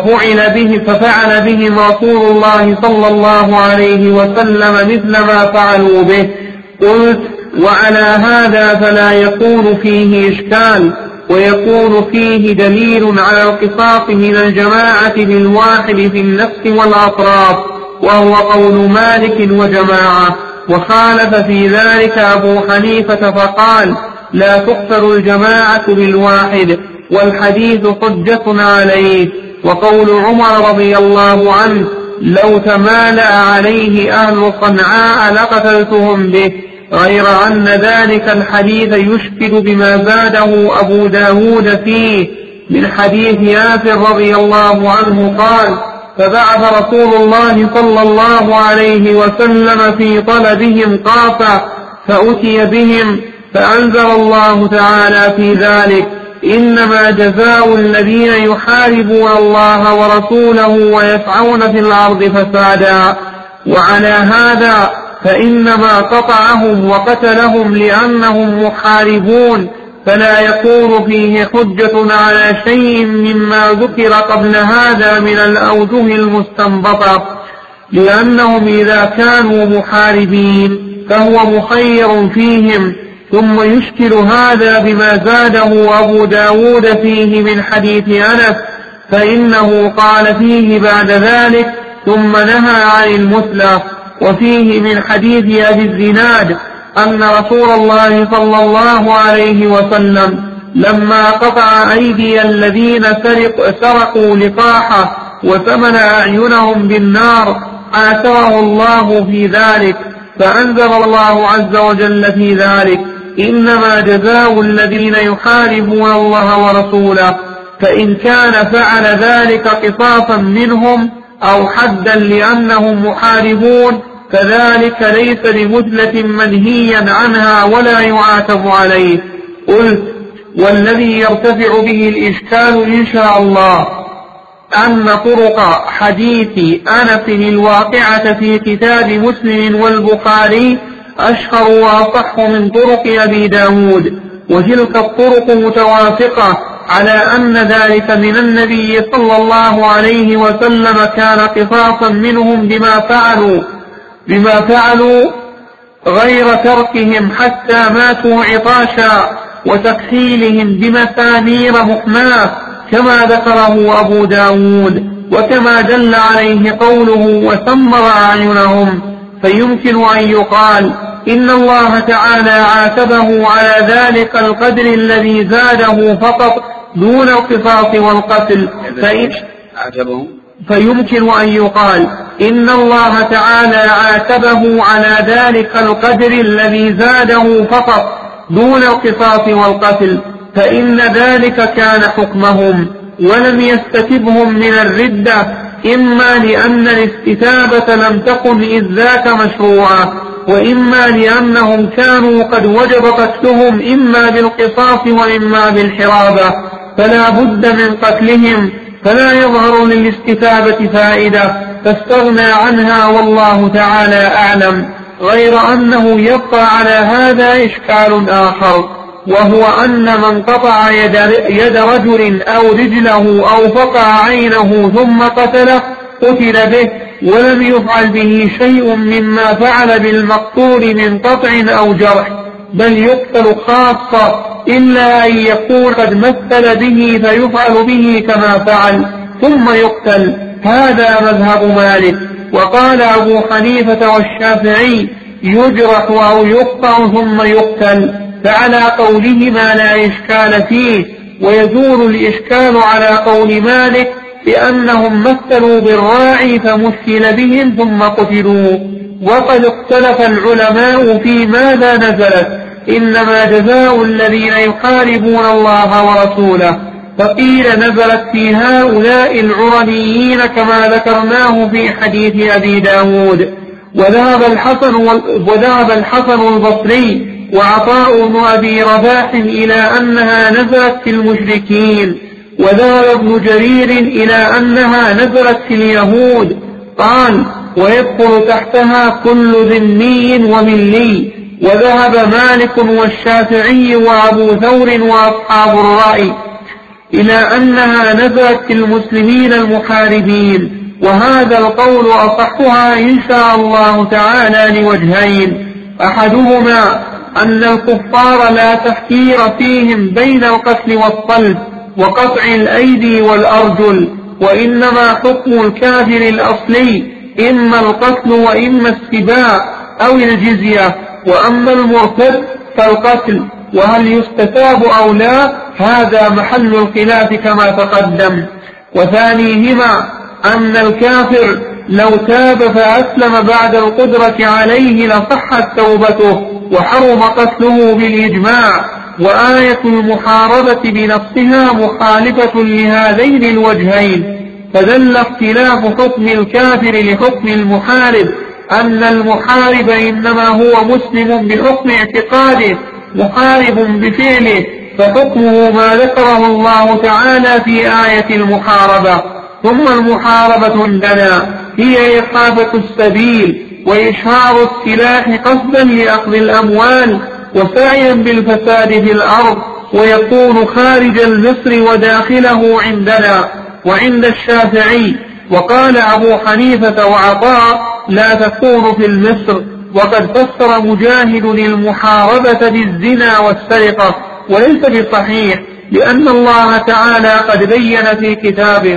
ففعل بهم رسول الله صلى الله عليه وسلم مثل ما فعلوا به. قلت وعلى هذا فلا يكون فيه إشكال ويكون فيه دليل على القصاص من الجماعة بالواحد في النفس والأطراف وهو قول مالك وجماعة. وخالف في ذلك أبو حنيفة فقال لا تقتل الجماعة بالواحد والحديث حجة عليه. وقول عمر رضي الله عنه لو تمالأ عليه أهل صنعاء لقتلتهم به، غير أن ذلك الحديث يشكل بما زاده أبو داود فيه من حديث ياسر رضي الله عنه قال فبعث رسول الله صلى الله عليه وسلم في طلبهم قافا فأتي بهم، فأنزل الله تعالى في ذلك: إنما جزاء الذين يحاربون الله ورسوله ويسعون في الأرض فسادا. وعلى هذا فإنما قطعهم وقتلهم لأنهم محاربون، فلا يكون فيه حجة على شيء مما ذكر قبل هذا من الأوجه المستنبطة، لأنهم إذا كانوا محاربين فهو مخير فيهم. ثم يشكل هذا بما زاده أبو داود فيه من حديث أنس، فإنه قال فيه بعد ذلك: ثم نهى عن المثلى. وفيه من حديث أبي الزناد أن رسول الله صلى الله عليه وسلم لما قطع أيدي الذين سرقوا لقاحه وثمن أعينهم بالنار آثره الله في ذلك، فأنزل الله عز وجل في ذلك: إنما جزاء الذين يحاربون الله ورسوله. فإن كان فعل ذلك قصاصا منهم أو حدا لأنهم محاربون فذلك ليس بمثلة منهيا عنها ولا يعاتب عليه. قلت: والذي يرتفع به الإشكال إن شاء الله أن طرق حديث أنس الواقعة في كتاب مسلم والبخاري أشهر وأصح من طرق أبي داود، وتلك الطرق متوافقة على أن ذلك من النبي صلى الله عليه وسلم كان قصاصا منهم بما فعلوا غير تركهم حتى ماتوا عطاشا وتكحيلهم بمسامير محماة كما ذكره أبو داود، وكما دل عليه قوله: وثمر أعينهم. فيمكن أن يقال إن الله تعالى عاتبه على ذلك القدر الذي زاده فقط دون القصاص والقتل. فيمكن أن يقال إن الله تعالى عاتبه على ذلك القدر الذي زاده فقط دون القصاص والقتل، فإن ذلك كان حكمهم، ولم يستتبهم من الردة، إما لأن الاستتابة لم تكن إذ ذاك مشروعة، وإما لأنهم كانوا قد وجب قتلهم إما بالقصاص وإما بالحرابة، فلا بد من قتلهم، فلا يظهر للاستتابة فائدة فاستغنى عنها، والله تعالى أعلم. غير أنه يبقى على هذا إشكال آخر، وهو أن من قطع يد رجل أو رجله أو فقع عينه ثم قتله قتل به، ولم يفعل به شيء مما فعل بالمقتول من قطع أو جرح، بل يقتل خاصة، إلا أن يكون قد مثل به فيفعل به كما فعل ثم يقتل. هذا مذهب مالك. وقال أبو حنيفة والشافعي: يجرح أو يقطع ثم يقتل، فعلى قولهما لا إشكال فيه. ويزول الإشكال على قول مالك لأنهم مثلوا بالراعي فمثل بهم ثم قتلوا. وقد اختلف العلماء في ماذا نزلت: إنما جزاء الذين يحاربون الله ورسوله، فقيل نزلت في هؤلاء العرنيين كما ذكرناه في حديث أبي داود. وذهب الحسن البصري وعطاء بن أبي رباح إلى أنها نزلت في المشركين، وذهب ابن جرير إلى أنها نزلت في اليهود. قال: ويدخل تحتها كل ذمي وملي. وذهب مالك والشافعي وأبو ثور وأصحاب الرأي إلى أنها نزلت في المسلمين المحاربين، وهذا القول أصحها إن شاء الله تعالى لوجهين: أحدهما أن الكفار لا تحكير فيهم بين القتل والصلب وقطع الأيدي والأرجل، وإنما حكم الكافر الأصلي إما القتل وإما السباع أو الجزية، وأما المرتد فالقتل، وهل يستتاب أو لا هذا محل الخلاف كما تقدم. وثانيهما أن الكافر لو تاب فأسلم بعد القدرة عليه لصحت توبته وحرم قتله بالإجماع. وآية المحاربة بنفسها مخالفة لهذين الوجهين، فدل اختلاف حكم الكافر لحكم المحارب أن المحارب إنما هو مسلم بحكم اعتقاده محارب بفعله، فحكمه ما ذكره الله تعالى في آية المحاربة. ثم المحاربة عندنا هي إخافة السبيل وإشهار السلاح قصدا لأخذ الأموال وسعيا بالفساد في الأرض، ويكون خارج المصر وداخله عندنا وعند الشافعي. وقال أبو حنيفة وعطاء لا تكون في المصر. وقد فسر مجاهد المحاربة بالزنا والسرقة، وليس بصحيح، لأن الله تعالى قد بين في كتابه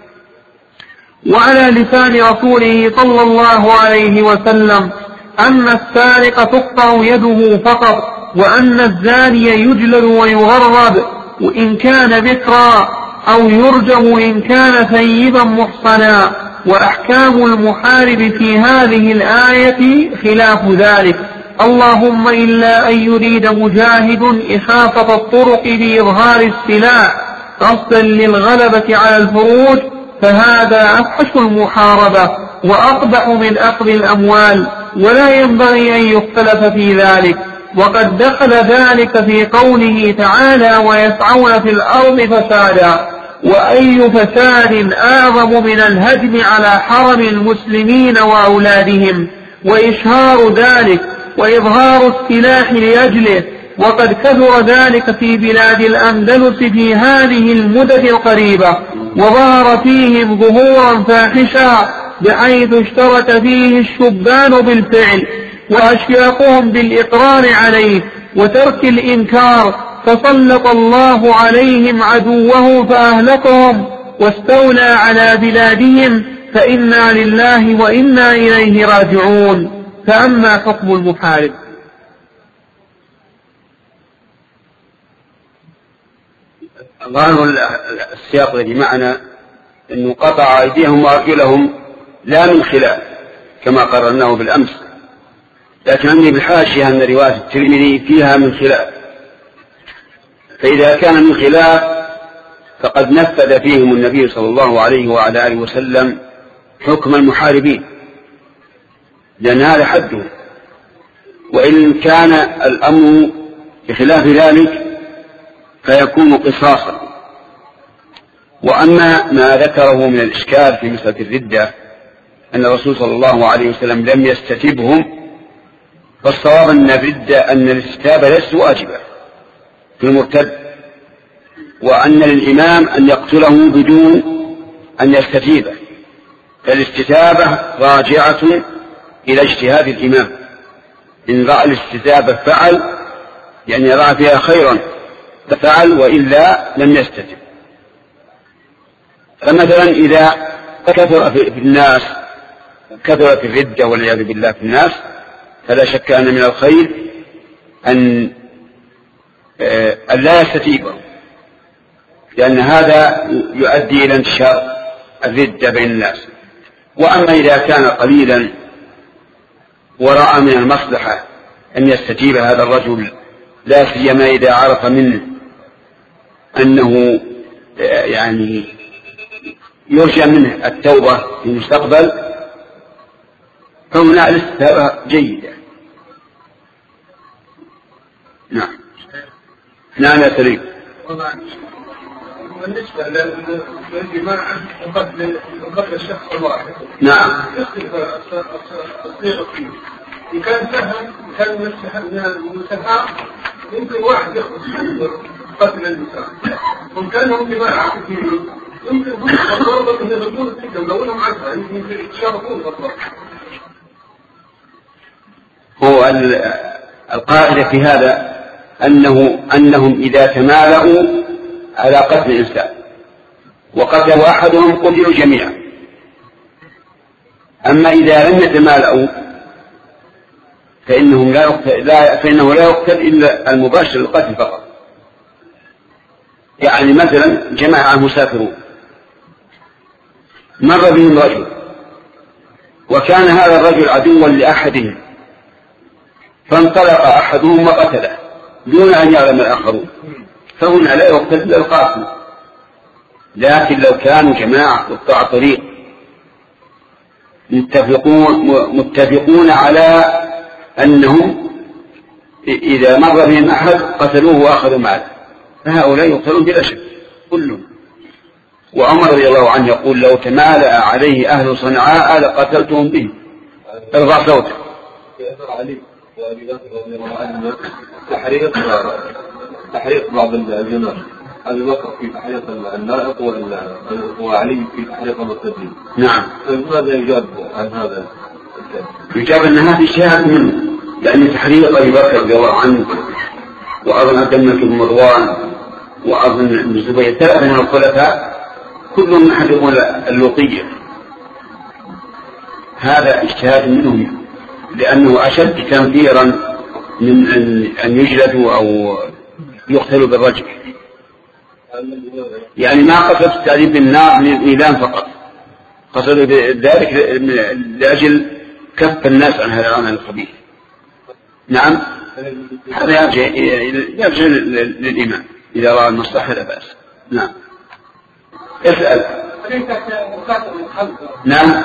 وعلى لسان رسوله صلى الله عليه وسلم أن السارق تقطع يده فقط، وأن الزاني يجلد ويغرب وإن كان بكرا، أو يرجم إن كان ثيبا محصنا. وأحكام المحارب في هذه الآية خلاف ذلك، اللهم إلا أن يريد مجاهد إخافة الطرق بإظهار السلاح قصدا للغلبة على الفروج، فهذا أفحش المحاربة وأقبح من أخذ الأموال، ولا ينبغي أن يختلف في ذلك. وقد دخل ذلك في قوله تعالى ويسعون في الأرض فسادا، وأي فساد أعظم من الهجم على حرم المسلمين وأولادهم وإشهار ذلك وإظهار السلاح لأجله. وقد كثر ذلك في بلاد الأندلس في هذه المدة القريبة، وظهر فيهم ظهورا فاحشا بحيث اشترك فيه الشبان بالفعل وأشياخهم بالإقرار عليه وترك الإنكار، فسلط الله عليهم عدوه فأهلكهم واستولى على بلادهم، فإنا لله وإنا إليه راجعون. فأما حكم المحارب ظاهر السياق الذي معنا أنه قطع أيديهم وأرجلهم لا من خلاف كما قررناه بالأمس، لكن عندي بالحاشية أن رواية الترمذي فيها من خلاف، فإذا كان من خلاف فقد نفذ فيهم النبي صلى الله عليه وعلى آله وسلم حكم المحاربين، لأن هذا حده. وإن كان الأمر بخلاف ذلك فيكون قصاصا. وأما ما ذكره من الإشكال في مسألة الردة أن الرسول صلى الله عليه وسلم لم يستتبهم، فالصواب أن الاستتابة ليست واجبة في المرتد، وأن للإمام أن يقتله بدون أن يستتيبه، فالاستتابة راجعة إلى اجتهاد الإمام، إن رأى الاستتابة فعل، يعني رأى فيها خيرا ففعل، وإلا لم يستتب. فمثلا إذا كثر في الناس، كثرت الردة والعياذ بالله في الناس، فلا شك أن من الخير أن لا يستتيبهم، لأن هذا يؤدي إلى انتشار الردة بين الناس. وأما إذا كان قليلا ورأى من المصلحة أن يستتيب هذا الرجل، لا سيما إذا عرف منه أنه يعني يرجى منه التوبة في المستقبل، فهنا الاستتابة جيدة. نعم. نعم يا سليم. بالنسبة للجماعة وقتل الشخص الواحد، نعم، الصيغة فيه إن كان سهم كان من المساهمة يمكن واحد يخلص قتل الإنسان، وإن كانهم جماعة كثيرين يمكن هم يتضربوا من الرجول السجن لو أنهم عنها يمكن يتشاركون بالضبط. هو القاعدة في هذا أنهم إذا تمالؤوا على قتل الإنسان وقتلوا أحدهم قتلوا جميعا. أما إذا لم يتمالؤوا فإنه لا يقتل إلا المباشر للقتل فقط. يعني مثلا جماعة مسافرون مر بهم رجل وكان هذا الرجل عدوا لأحدهم، فانطلق أحدهم وقتله دون أن يعلم الآخرون، فهنا لا يقتل إلا القاتل، لكن لو كانوا جماعة قطاع طريق متفقون على أنهم إذا مر بهم أحد قتلوه وأخذوا ماله، فهؤلاء يقتلون بلا شك كلهم. وعمر رضي الله عنه يقول لو تمالأ عليه أهل صنعاء لقتلتهم به. ارفع صوتك. علي وأبي بكر رضي الله عنه تحريق بعض الجنود، أبي بكر في تحريق النائق وعلي في تحريق المرتدين. نعم. فماذا يجاب عن هذا؟ يجاب أن هذا اجتهاد منه، لأن تحريق أبي بكر رضي الله عنه وأظن عبد الملك بن مروان وأظن ابن الزبير 3 من الخلفاء كلهم يحرقون اللوطية. هذا اجتهاد منهم لأنه أشد تنفيرا من أن يجلدوا أو يقتلوا بالرجل. يعني ما قصد التعذيب بالنار للإيلام فقط، قصد ذلك لأجل كف الناس عن هذا العمل الخبيث. نعم، هذا يرجع للإمام إذا رأى المصلحة لا بأس. نعم. اسأل. نعم.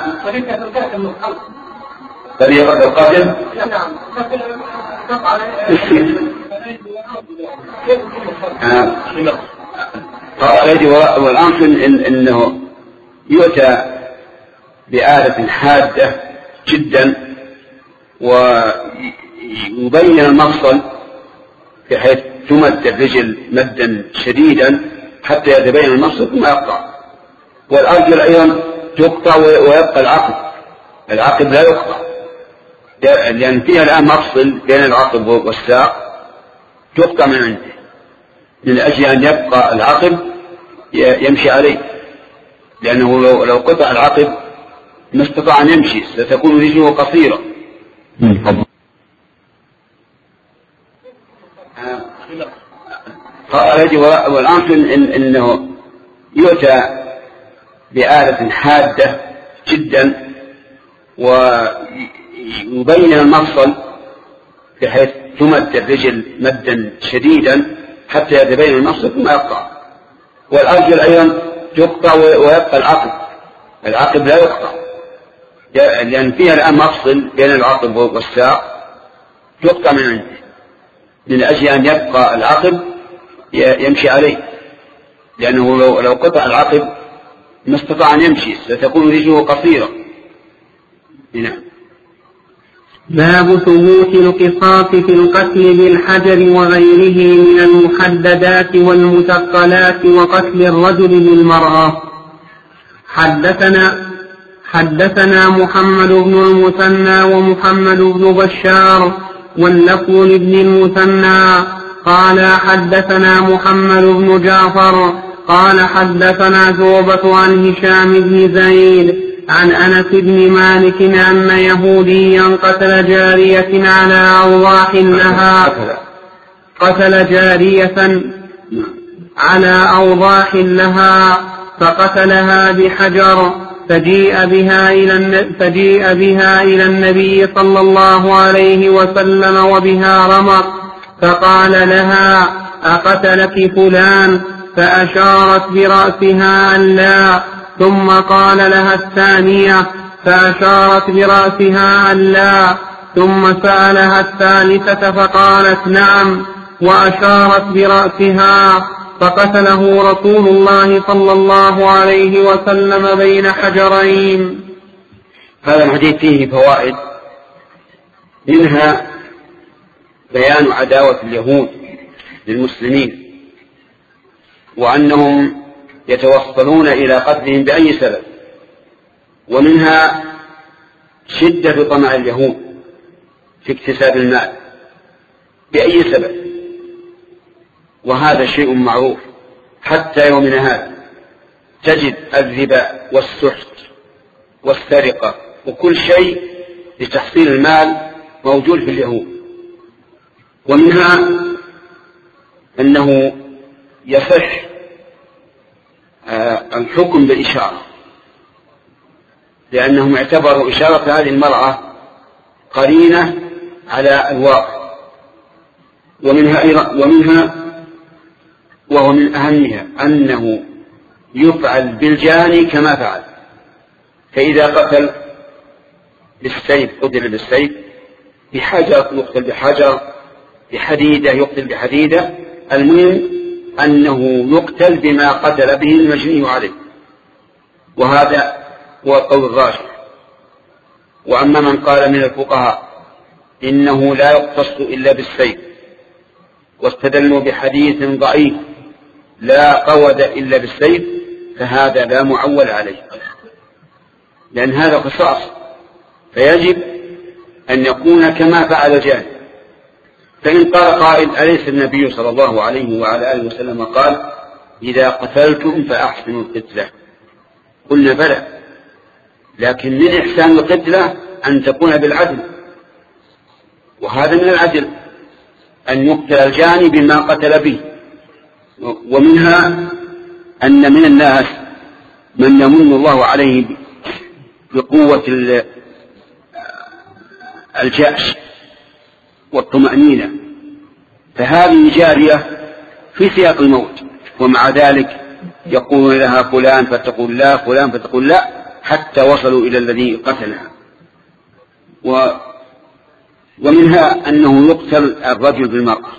طريقة القتل. قال والأمر إنه يؤتى بآلة حادة جدا ويبين المفصل بحيث تمد الرجل مدا شديدا حتى يتبين المفصل ثم يقطع. والأرجل أيضا تقطع ويبقى العقب لا يقطع، لأن فيها الآن مفصل بين العقب والساق تقطع من عنده من أجل أن يبقى العقب يمشي عليه، لأنه لو قطع العقب ما استطاع أن يمشي ستكون رجله قصيرة. قال والأمر إنه يؤتى بآلة حادة جدا ويبين المفصل بحيث تمد الرجل مدا شديدا حتى يتبين المفصل ثم يقطع. والأرجل أيضا تقطع ويبقى العقب لا يقطع، لأن فيها الآن مفصل بين العقب والساق تقطع من عنده من أجل أن يبقى العقب يمشي عليه، لأنه لو قطع العقب ما استطاع أن يمشي ستكون رجله قصيرة. نعم. باب ثبوت القصاص في القتل بالحجر وغيره من المحددات والمثقلات وقتل الرجل بالمرأة. حدثنا محمد بن المثنى ومحمد بن بشار واللفظ لابن المثنى قال حدثنا محمد بن جعفر قال حدثنا شعبة عن هشام بن زيد عن أنس بن مالك أن يهوديا قتل جارية على أوضاح لها فقتلها بحجر فجيء بها إلى النبي صلى الله عليه وسلم وبها رمق فقال لها أقتلك فلان؟ فأشارت برأسها أن لا، ثم قال لها الثانية فأشارت برأسها أن لا، ثم سألها الثالثة فقالت نعم وأشارت برأسها، فقتله رسول الله صلى الله عليه وسلم بين حجرين. هذا الحديث فيه فوائد، منها بيان عداوة اليهود للمسلمين وأنهم يتوصلون إلى قتلهم بأي سبب، ومنها شدة طمع اليهود في اكتساب المال بأي سبب، وهذا شيء معروف حتى يومنا هذا. تجد الربا والسحت والسرقة وكل شيء لتحصيل المال موجود في اليهود. ومنها أنه يصح الحكم بالإشارة، لأنهم اعتبروا إشارة هذه المرأة قرينة على الواقع. ومنها وهو من أهمها أنه يفعل بالجاني كما فعل. فإذا قتل بالسيف قتل بالسيف، بحجر يقتل بحجر، بحديدة يقتل بحديدة، المهم أنه يقتل بما قتل به المجني عليه، وهذا هو القول الراجح. وأما من قال من الفقهاء إنه لا يقتص إلا بالسيف، واستدلوا بحديث ضعيف لا قود إلا بالسيف، فهذا لا معول عليه، لأن هذا قصاص، فيجب أن يكون كما فعل الجاني. فإن قال قائل أليس النبي صلى الله عليه وعلى آله وسلم قال إذا قتلتم فأحسنوا القتلة؟ قلنا بلى، لكن من إحسان القتلة أن تكون بالعدل، وهذا من العدل أن يقتل الجاني بما قتل به. ومنها أن من الناس من يمن الله عليه بقوة الجأش والطمأنينة، فهذه جارية في سياق الموت، ومع ذلك يقول لها فلان فتقول لا، فلان فتقول لا، حتى وصلوا إلى الذي قتلها. ومنها أنه يقتل الرجل بالمرأة.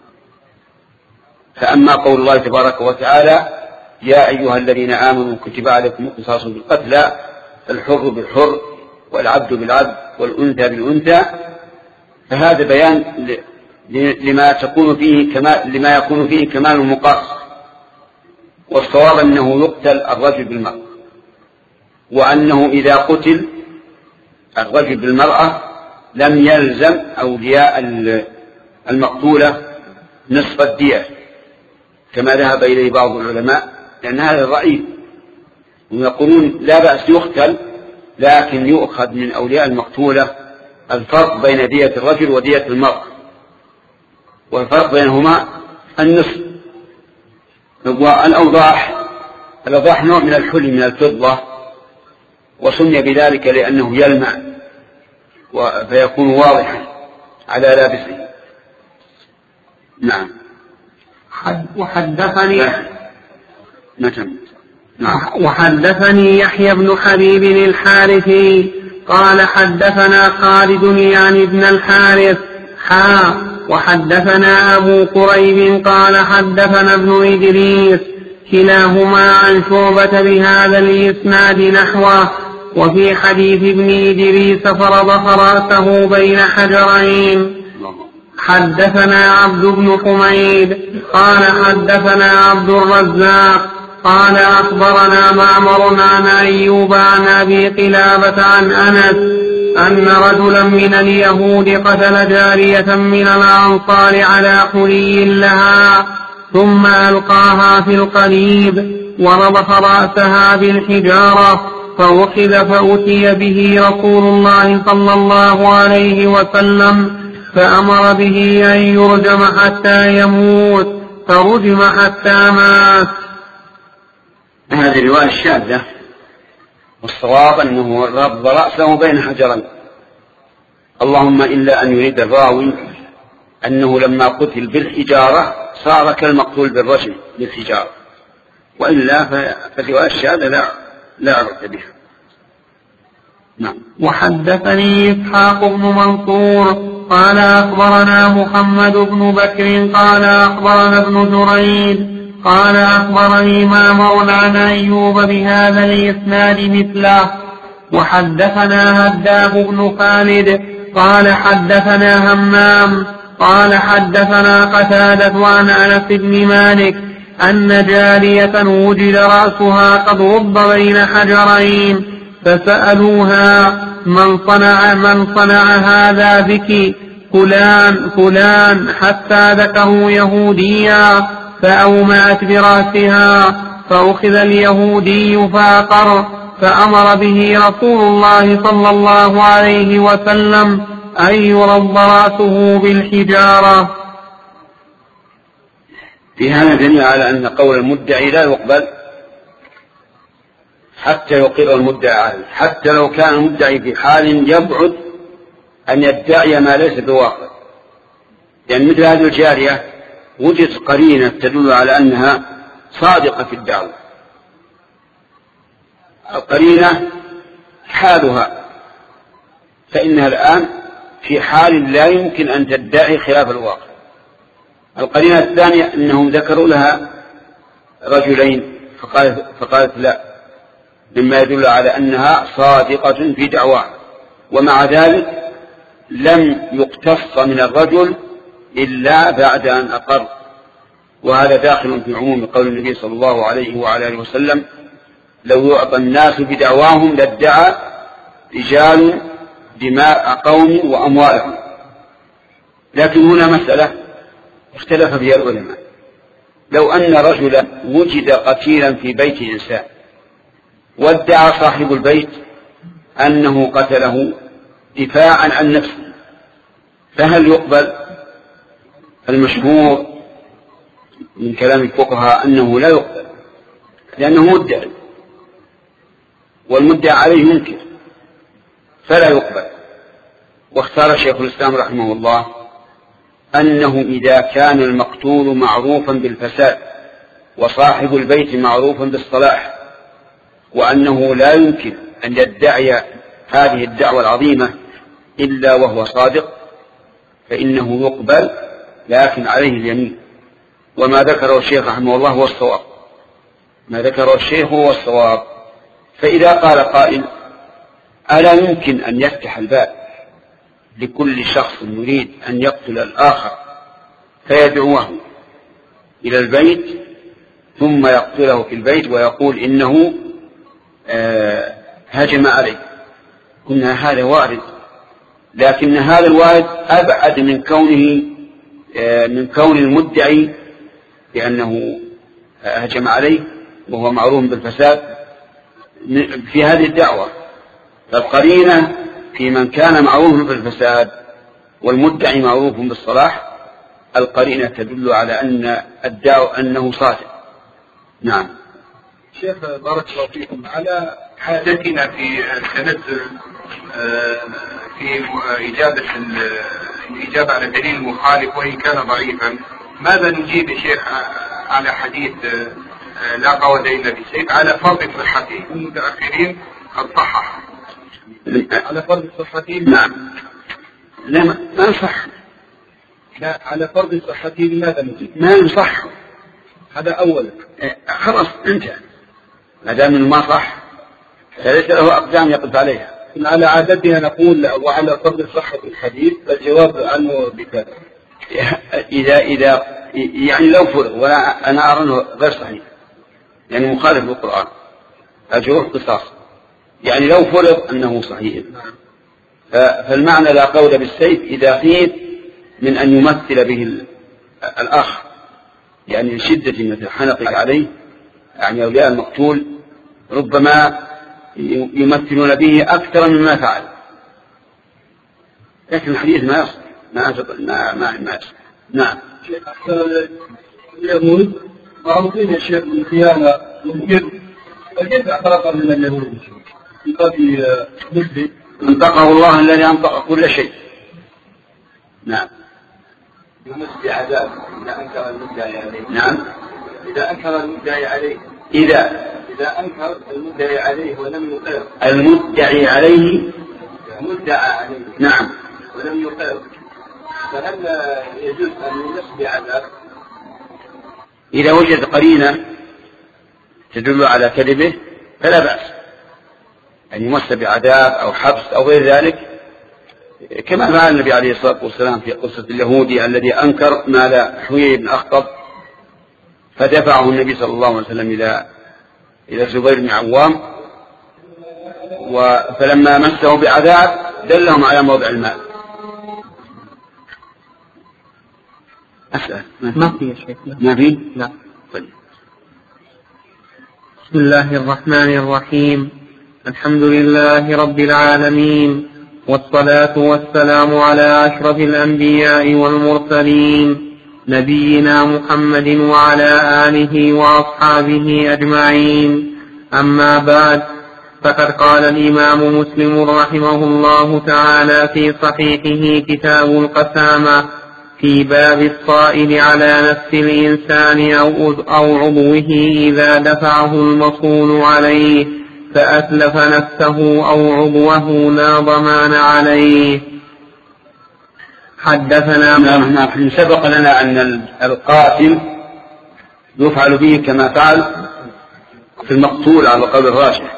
فأما قول الله تبارك وتعالى يا أيها الذين آمنوا كتب عليكم القصاص بالقتلى، الحر بالحر والعبد بالعبد والأنثى بالأنثى، فهذا بيان لما يكون فيه كمال المقاص. والصواب أنه يقتل الرجل بالمرأة، وأنه إذا قتل الرجل بالمرأة لم يلزم أولياء المقتولة نصف الدية كما ذهب إليه بعض العلماء، لأن هذا ضعيف، ويقولون لا بأس يقتل، لكن يؤخذ من أولياء المقتولة الفرق بين دية الرجل ودية المرأة، والفرق بينهما النصف. الأوضاح نوع من الحلي من الفضة، وسمي بذلك لأنه يلمع فيكون واضحا على لابسه. نعم. وحدثني يحيى بن حبيب الحارثي قال حدثنا خالد يعني بن الحارث وحدثنا أبو قريب قال حدثنا ابن إدريس كلاهما عن شعبة بهذا الإسناد نحوه. وفي حديث ابن إدريس فرض رأسه بين حجرين. حدثنا عبد بن حميد قال حدثنا عبد الرزاق قال أخبرنا معمر عن أيوب عن أبي قلابة عن أنس أن رجلا من اليهود قتل جارية من الأنصار على حلي لها، ثم ألقاها في القليب ورضخ رأسها بالحجارة، فأخذ فأتي به رسول الله صلى الله عليه وسلم فأمر به أن يرجم حتى يموت، فرجم حتى مات. هذه الرواية الشاذة، والصواب أنه رض رأسه بين حجرين، اللهم إلا أن يريد الراوي أنه لما قتل بالحجارة صار كالمقتول بالرجم بالحجارة، وإلا فالرواية الشاذة لا عرفت بها. نعم. وحدثني إسحاق بن منصور قال أخبرنا محمد بن بكر قال أخبرنا ابن جريج قال أخبرني معمر عن أيوب بهذا الإسناد مثله. وحدثنا هداب بن خالد قال حدثنا همام قال حدثنا قتادة عن أنس بن مالك أن جارية وجد رأسها قد رب بين حجرين، فسألوها من صنع هذا بك؟ فلان حتى ذكروا يهوديا، فأومأت برأسها، فأخذ اليهودي فأقر، فأمر به رسول الله صلى الله عليه وسلم أن يرض رأسه بالحجارة. في هذا دليل على أن قول المدعي لا يقبل حتى يقر المدعي عليه، حتى لو كان المدعي في حال يبعد أن يدعي ما ليس بواقع، لأن مثل هذه الجارية وجد قرينة تدل على أنها صادقة في الدعوة، القرينة حالها، فإنها الآن في حال لا يمكن أن تدعي خلاف الواقع. القرينة الثانية أنهم ذكروا لها رجلين فقالت لا، مما يدل على أنها صادقة في دعواها، ومع ذلك لم يقتص من الرجل إلا بعد أن أقر. وهذا داخل في عموم قول النبي صلى الله عليه وعلى آله وسلم: لو يعطى الناس بدعواهم لادعى رجال دماء قوم وأموالهم. لكن هنا مسألة اختلف فيها العلماء: لو أن رجلا وجد قتيلا في بيت إنسان وادعى صاحب البيت أنه قتله دفاعا عن نفسه، فهل يقبل؟ المشهور من كلام الفقهاء أنه لا يقبل، لأنه مدعي، والمدعى عليه ينكر فلا يقبل. واختار شيخ الإسلام رحمه الله أنه إذا كان المقتول معروفا بالفساد وصاحب البيت معروفا بالصلاح، وأنه لا يمكن أن يدعي هذه الدعوة العظيمة إلا وهو صادق، فإنه يقبل، لكن عليه اليمين. وما ذكره الشيخ رحمه الله هو الصواب، ما ذكره الشيخ هو الصواب. فإذا قال قائل: ألا يمكن أن يفتح الباب لكل شخص يريد أن يقتل الآخر فيدعوه إلى البيت ثم يقتله في البيت ويقول إنه هجم عليه؟ قلنا هذا وارد، لكن هذا الوارد أبعد من كون المدعي بأنه هجم عليه وهو معروف بالفساد في هذه الدعوة. فالقرينة في من كان معروف بالفساد والمدعي معروف بالصلاح، القرينة تدل على أن الدعوة أنه صادق. نعم. شيخ بارك الله فيكم، على حاجتنا في التنزل في الإجابة على دليل مخالف وإن كان ضعيفا، ماذا نجيب يا شيخ على حديث لا قوة إلا بالسيف على فرض صحته؟ المتأخرين قد صحح على فرض صحته. نعم، لا ما صح. لا، على فرض صحته لماذا نجيب؟ ما يصح، هذا أولا. خلاص انتهى، ما دام ما صح فليس له أقدام يقف عليها. على عادتنا نقول وعلى فرض صحة الحديث فالجواب عنه بكذا. إذا يعني لو فرض، ولا أنا أرى أنه غير صحيح، يعني مخالف للقرآن، الجروح قصاص، يعني لو فرض أنه صحيح فالمعنى لا قول بالسيف إذا خيف من أن يمثل به الآخر، يعني شدة مثل حنقك عليه، يعني أولياء المقتول ربما يمثلون به أكثر مما فعل، لكن الحديث ما يصح، ما يصح. نعم. اليهود معروفين يا شيخ بالخيانة والكذب، فكيف اعترف من اليهود في قبل نبي؟ انطقه الله الذي انطق كل شيء. نعم. يمس بعذاب إذا أنكر المدعي عليه. نعم. إذا أنكر المدعي عليه. إذا أنكر المدعي عليه ولم يقر. المدعي عليه. مدعى عليه. نعم. ولم يقر، فهل يجوز أن يمس بعذاب؟ إذا وجد قرينة تدل على كذبه فلا بأس أن يمس بعذاب أو حبس أو غير ذلك، كما فعل النبي عليه الصلاة والسلام في قصة اليهودي الذي أنكر مال حيي بن أخطب، فدفعه النبي صلى الله عليه وسلم إلى الزبير بن عوام، فلما مسه بعذاب دلهم على موضع المال. أسأل ما في يا شيخ. ما في؟ لا. طيب. بسم الله الرحمن الرحيم. الحمد لله رب العالمين، والصلاة والسلام على أشرف الأنبياء والمرسلين نبينا محمد وعلى آله وأصحابه أجمعين. أما بعد، فقد قال الإمام مسلم رحمه الله تعالى في صحيحه كتاب القسامة في باب الصائل على نفس الإنسان أو عضوه إذا دفعه المصون عليه، فأتلف نفسه أو عضوه لا ضمان عليه. حدثنا نحن سبق لنا أن القاتل يفعل به كما فعل في المقتول على القول الراجح،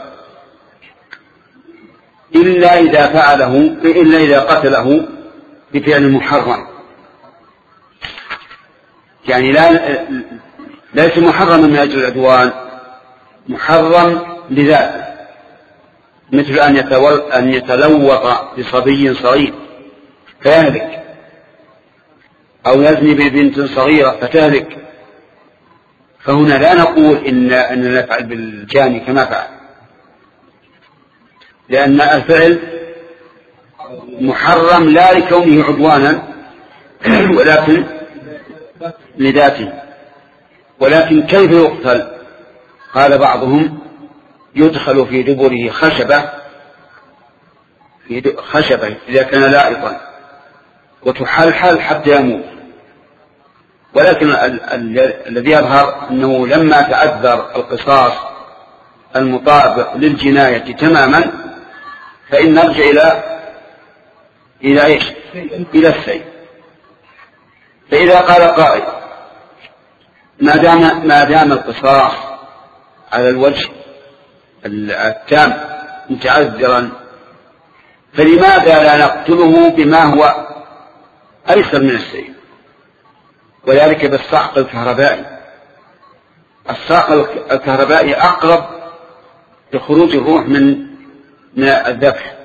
إلا إذا قتله بفعل محرم، يعني ليس محرما من أجل العدوان، محرم لذاته، مثل أن يتلوط بصبي صغير فيهلك، أو يزني ببنت صغيرة فتهلك، فهنا لا نقول إننا نفعل بالجاني كما فعل، لأن الفعل محرم لا لكونه عدوانا ولكن لذاته. ولكن كيف يقتل؟ قال بعضهم يدخل في دبره خشبة إذا كان لائقا وتحلحل حتى يموت. ولكن الذي يظهر أنه لما تعذر القصاص المطابق للجناية تماما فإن نرجع إلى السيف. فإذا قال قائل ما دام القصاص على الوجه التام متعذرا، فلماذا لا نقتله بما هو أيسر من السيف؟ وذلك بالصعق الكهربائي. الصعق الكهربائي أقرب لخروج الروح من الذبح،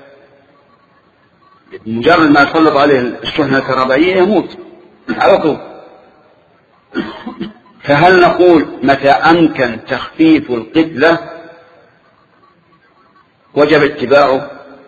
مجرد ما يسلط عليه الشحنة الكهربائية يموت على طول. فهل نقول متى أمكن تخفيف القتلة وجب اتباعه،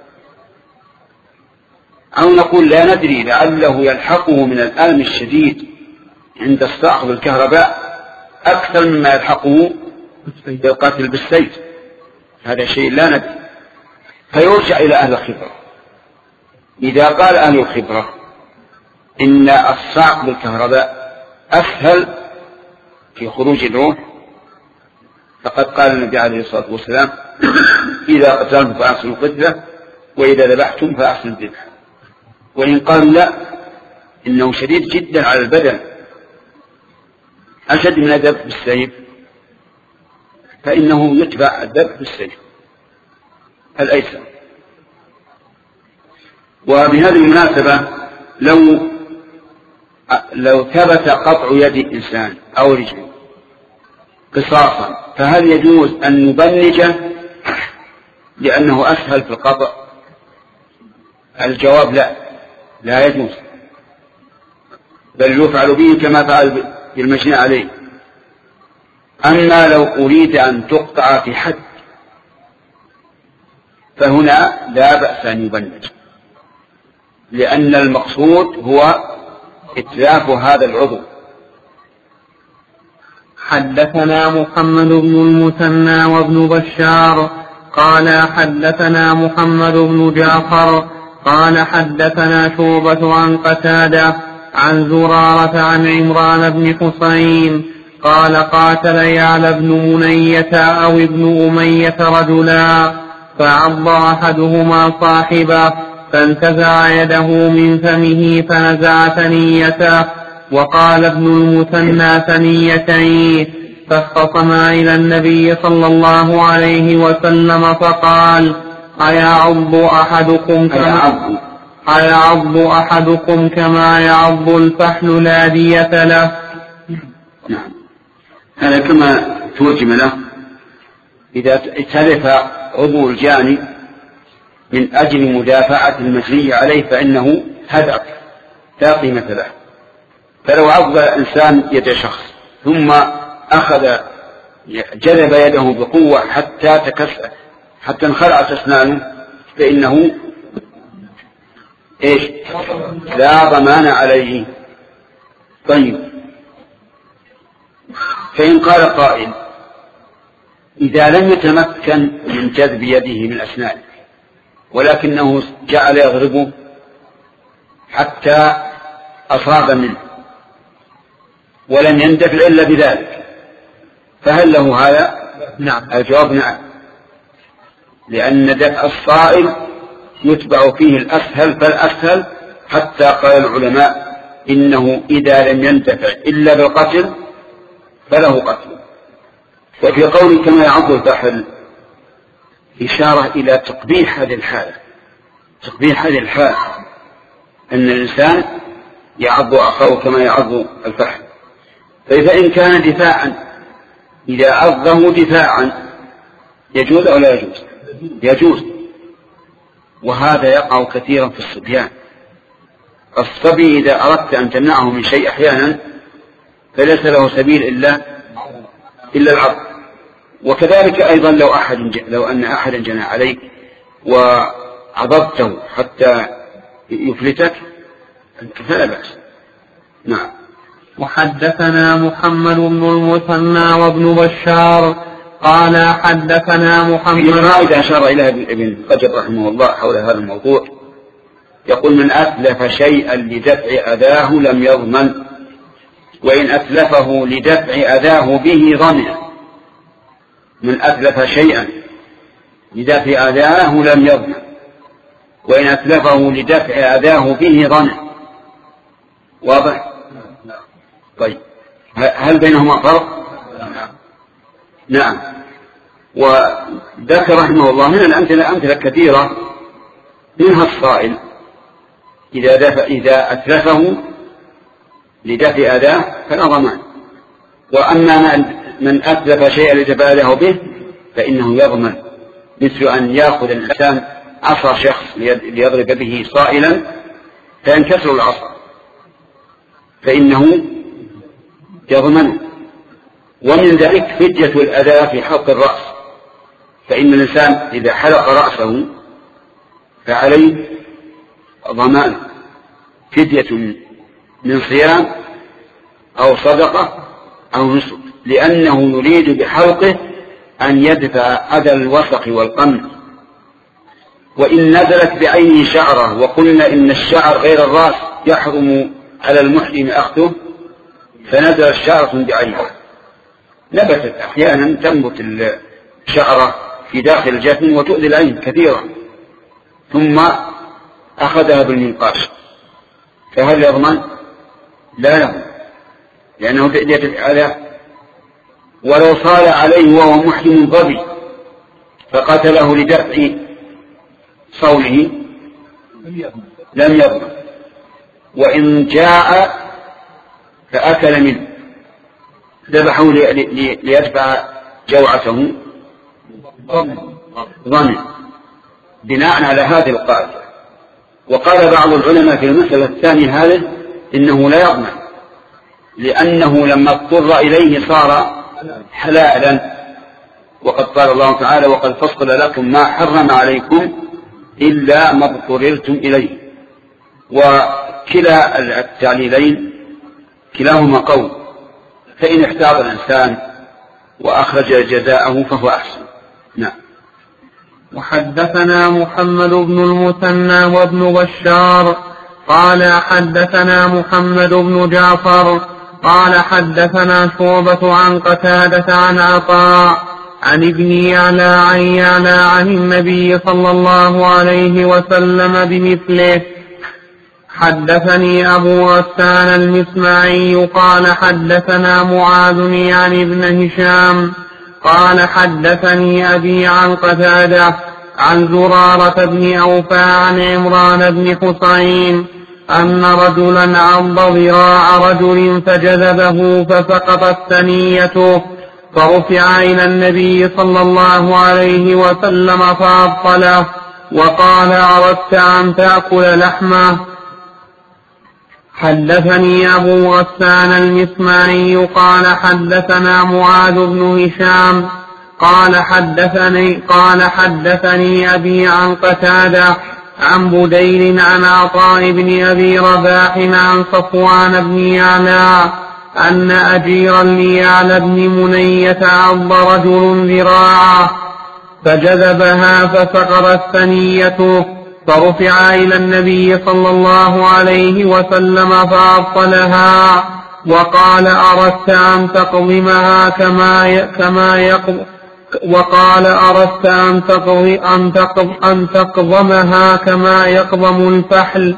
أو نقول لا ندري لعله يلحقه من الألم الشديد عند الصعق بالكهرباء أكثر مما يلحقه بالقتل بالسيف؟ هذا شيء لا ندري. فيرجع إلى أهل الخبرة. إذا قال أهل الخبرة إن الصعق بالكهرباء أسهل في خروج الروح، فقد قال النبي عليه الصلاة والسلام إذا قتلتم فأحسنوا القتلة وإذا ذبحتم فأحسنوا الذبح. وإن قالوا لا إنه شديد جدا على البدن أشد من الذبح بالسيف، فإنه يتبع الذبح بالسيف الأيسر. وبهذه المناسبة لو ثبت قطع يد إنسان أو رجل قصاصا فهل يجوز أن نبنجه لأنه أسهل في القطع؟ الجواب لا يجوز، بل يفعل به كما فعل بالمجني عليه. أما لو أريد أن تقطع في حد فهنا لا بأس أن يبنج، لأن المقصود هو إتلاف هذا العضو. حدثنا محمد بن المثنى وابن بشار قال حدثنا محمد بن جعفر قال حدثنا شعبة عن قتادة عن زرارة عن عمران بن حسين قال قاتل يعلى بن منية أو ابن أمية رجلا فعض أحدهما صاحبه فانتزع يده من فمه فنزع ثنيته، وقال ابن المثنى ثنيتين، فاختصما إلى النبي صلى الله عليه وسلم فقال أيعض أحدكم كما يعض الفحل لا دية له؟ نعم، هذا كما ترجم له إذا تلف عضو الجاني من أجل مدافعة المجني عليه فإنه هدر لا قيمة له. فلو عض إنسان يد شخص ثم جذب يده بقوة حتى انخلعت أسنانه فإنه لا ضمان عليه. طيب، فإن قال قائل إذا لم يتمكن من جذب يده من أسنانه ولكنه جعل يضربه حتى أصاب منه ولم يندفع إلا بذلك، فهل له هذا؟ نعم. الجواب نعم. لأن دفع الصائل يتبع فيه الأسهل فالأسهل، حتى قال العلماء إنه إذا لم ينتفع إلا بالقتل فله قتل. وفي قول كما يعض الفحل إشارة إلى تقبيح هذه الحالة، تقبيح هذه الحالة أن الإنسان يعض أخاه كما يعض الفحل. فإن كان دفاعا، إذا عضه دفاعا يجوز أو لا يجوز؟ يجوز. وهذا يقع كثيرا في الصبيان. الصبي إذا أردت أن تمنعه من شيء أحيانا فليس له سبيل إلا العض. وكذلك أيضا لو أن أحدا جنى عليك وعضبته حتى يفلتك فلا بأس. نعم. وحدثنا محمد بن المثنى وابن بشار قال حدثنا محمد. في فائدة أشار إليها ابن رجب رحمه الله حول هذا الموضوع، يقول: من أتلف شيئا لدفع أذاه لم يضمن، وإن أتلفه لدفع أذاه به ضمن. من أتلف شيئا لدفع أذاه لم يضمن، وإن أتلفه لدفع أذاه به ضمن. واضح؟ طيب، هل بينهما فرق؟ نعم. وذكر رحمه الله من الأمثلة كثيرة، منها الصائل إذا أتلفه لدفع أذاه فلا ضمان. وأما من أتلف شيئا لدفع أذاه به فإنه يضمن، مثل أن يأخذ الإنسان عصا شخص ليضرب به صائلا فينكسر العصا فإنه يضمن. ومن ذلك فدية الأذى في حلق الرأس، فإن الإنسان إذا حلق رأسه فعليه ضمان فدية من صيام أو صدقة أو نسك، لأنه يريد بحلقه أن يدفع أذى الوسخ والقمل. وإن نزلت بعين شعره، وقلنا إن الشعر غير الرأس يحرم على المحرم أخذه، فنزلت شعرة بعينه، نبتت أحيانا تنبت الشعرة في داخل الجفن وتؤذي العين كثيرا، ثم أخذها بالمنقاش، فهل يضمن؟ لا يضمن، لأنه فدية الأذى. ولو صال عليه وهو محرم ظبي فقتله لدفع صوله لم يضمن. وإن جاء فأكل منه ذبحه ليدفع جوعته ضمن، بناء على هذه القاعدة. وقال بعض العلماء في المسألة الثانية هذه إنه لا يضمن، لأنه لما اضطر إليه صار حلالا، وقد قال الله تعالى: وقد فصل لكم ما حرم عليكم إلا ما اضطررتم إليه. وكلا التعليلين كلاهما قول، فإن احتاط الإنسان وأخرج جزاءه فهو أحسن. نعم. وحدثنا محمد بن المثنى وابن بشار قال حدثنا محمد بن جعفر قال حدثنا شعبة عن قتادة عن عطاء عن ابن يعلى عن النبي صلى الله عليه وسلم بمثله. حدثني أبو غسان المسمعي قال حدثنا معاذ عن ابن هشام قال حدثني أبي عن قتادة عن زرارة بن أوفى عن عمران بن حسين أن رجلا عض ذراع رجل فجذبه فسقطت ثنيته، فرفع إلى النبي صلى الله عليه وسلم فأبطله وقال: أردت أن تأكل لحمه؟ حدثني أبو غسان المسمعي قال حدثنا معاذ بن هشام قال حدثني أبي عن قتادة عن بديل عن عطاء بن أبي رباح عن صفوان بن يعلى أن أجيرا ليعلى بن منية عض رجل ذراعه فجذبها فسقطت ثنيته، فرفع إلى النبي صلى الله عليه وسلم فأبطلها وقال: أردت أن تقضمها وقال أردت أن تقضمها كما يقضم الفحل.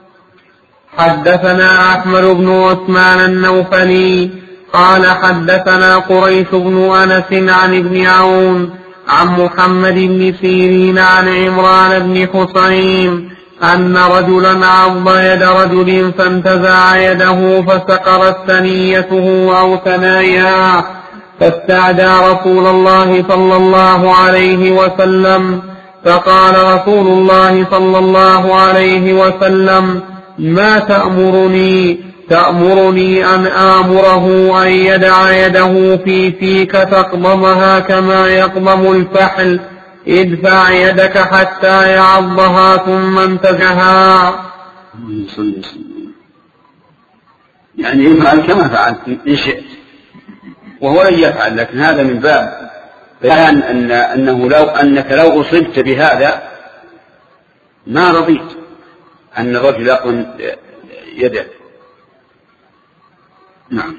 حدثنا أحمد بن عثمان النوفلي قال حدثنا قريش بن أنس عن ابن عون عن محمد بن سيرين عن عمران بن حسين أن رجلا عض يد رجل فانتزع يده فسقرت ثنيته أو ثناياه فاستعدى رسول الله صلى الله عليه وسلم فقال رسول الله صلى الله عليه وسلم ما تأمرني أن آمره أن يدع يده في فيك تقضمها كما يقضم الفحل ادفع يدك حتى يعضها ثم انتزعها. يعني افعل كما فعلت إن شئت، وهو لن يفعل، لكن هذا من باب بيان أنه أنك لو أصبت بهذا ما رضيت أن الرجل يقضم يده. نعم.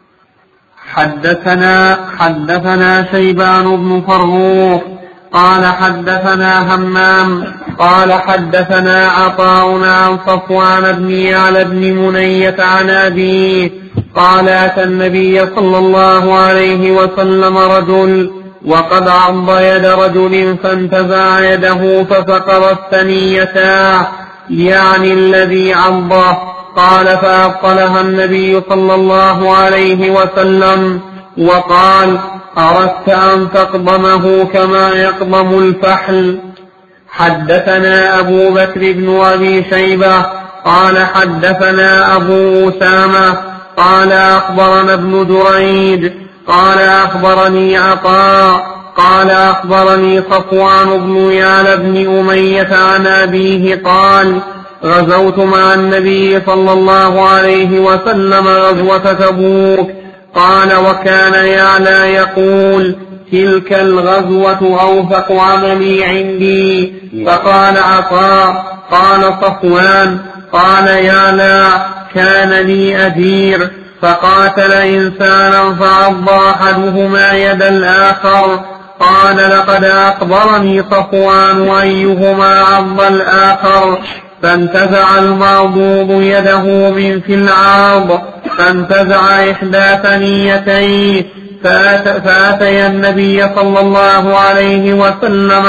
حدثنا شيبان بن فروخ قال حدثنا همام قال حدثنا عطاء عن صفوان بن يعلى بن منية عن أبيه قال أتى النبي صلى الله عليه وسلم رجل وقد عض يد رجل فانتزع يده ففقرت ثنيتاه يعني الذي عضه. قال فأبطلها النبي صلى الله عليه وسلم وقال أردت أن تقضمه كما يقضم الفحل. حدثنا أبو بكر بن أبي شيبة قال حدثنا أبو أسامة قال أخبرنا ابن دريد قال أخبرني عطاء قال أخبرني صفوان بن يعلى بن أمية عن أبيه قال غزوت مع النبي صلى الله عليه وسلم غزوة تبوك. قال وكان يعلى يقول تلك الغزوة أوثق عملي عندي. فقال عطاء قال صفوان قال يعلى كان لي أجير فقاتل إنسانا فعض أحدهما يد الآخر. قال لقد أخبرني صفوان أيهما عض الآخر فانتزع المعضوض يده من في العاض فانتزع إحدى ثنيتيه فأتي النبي صلى الله عليه وسلم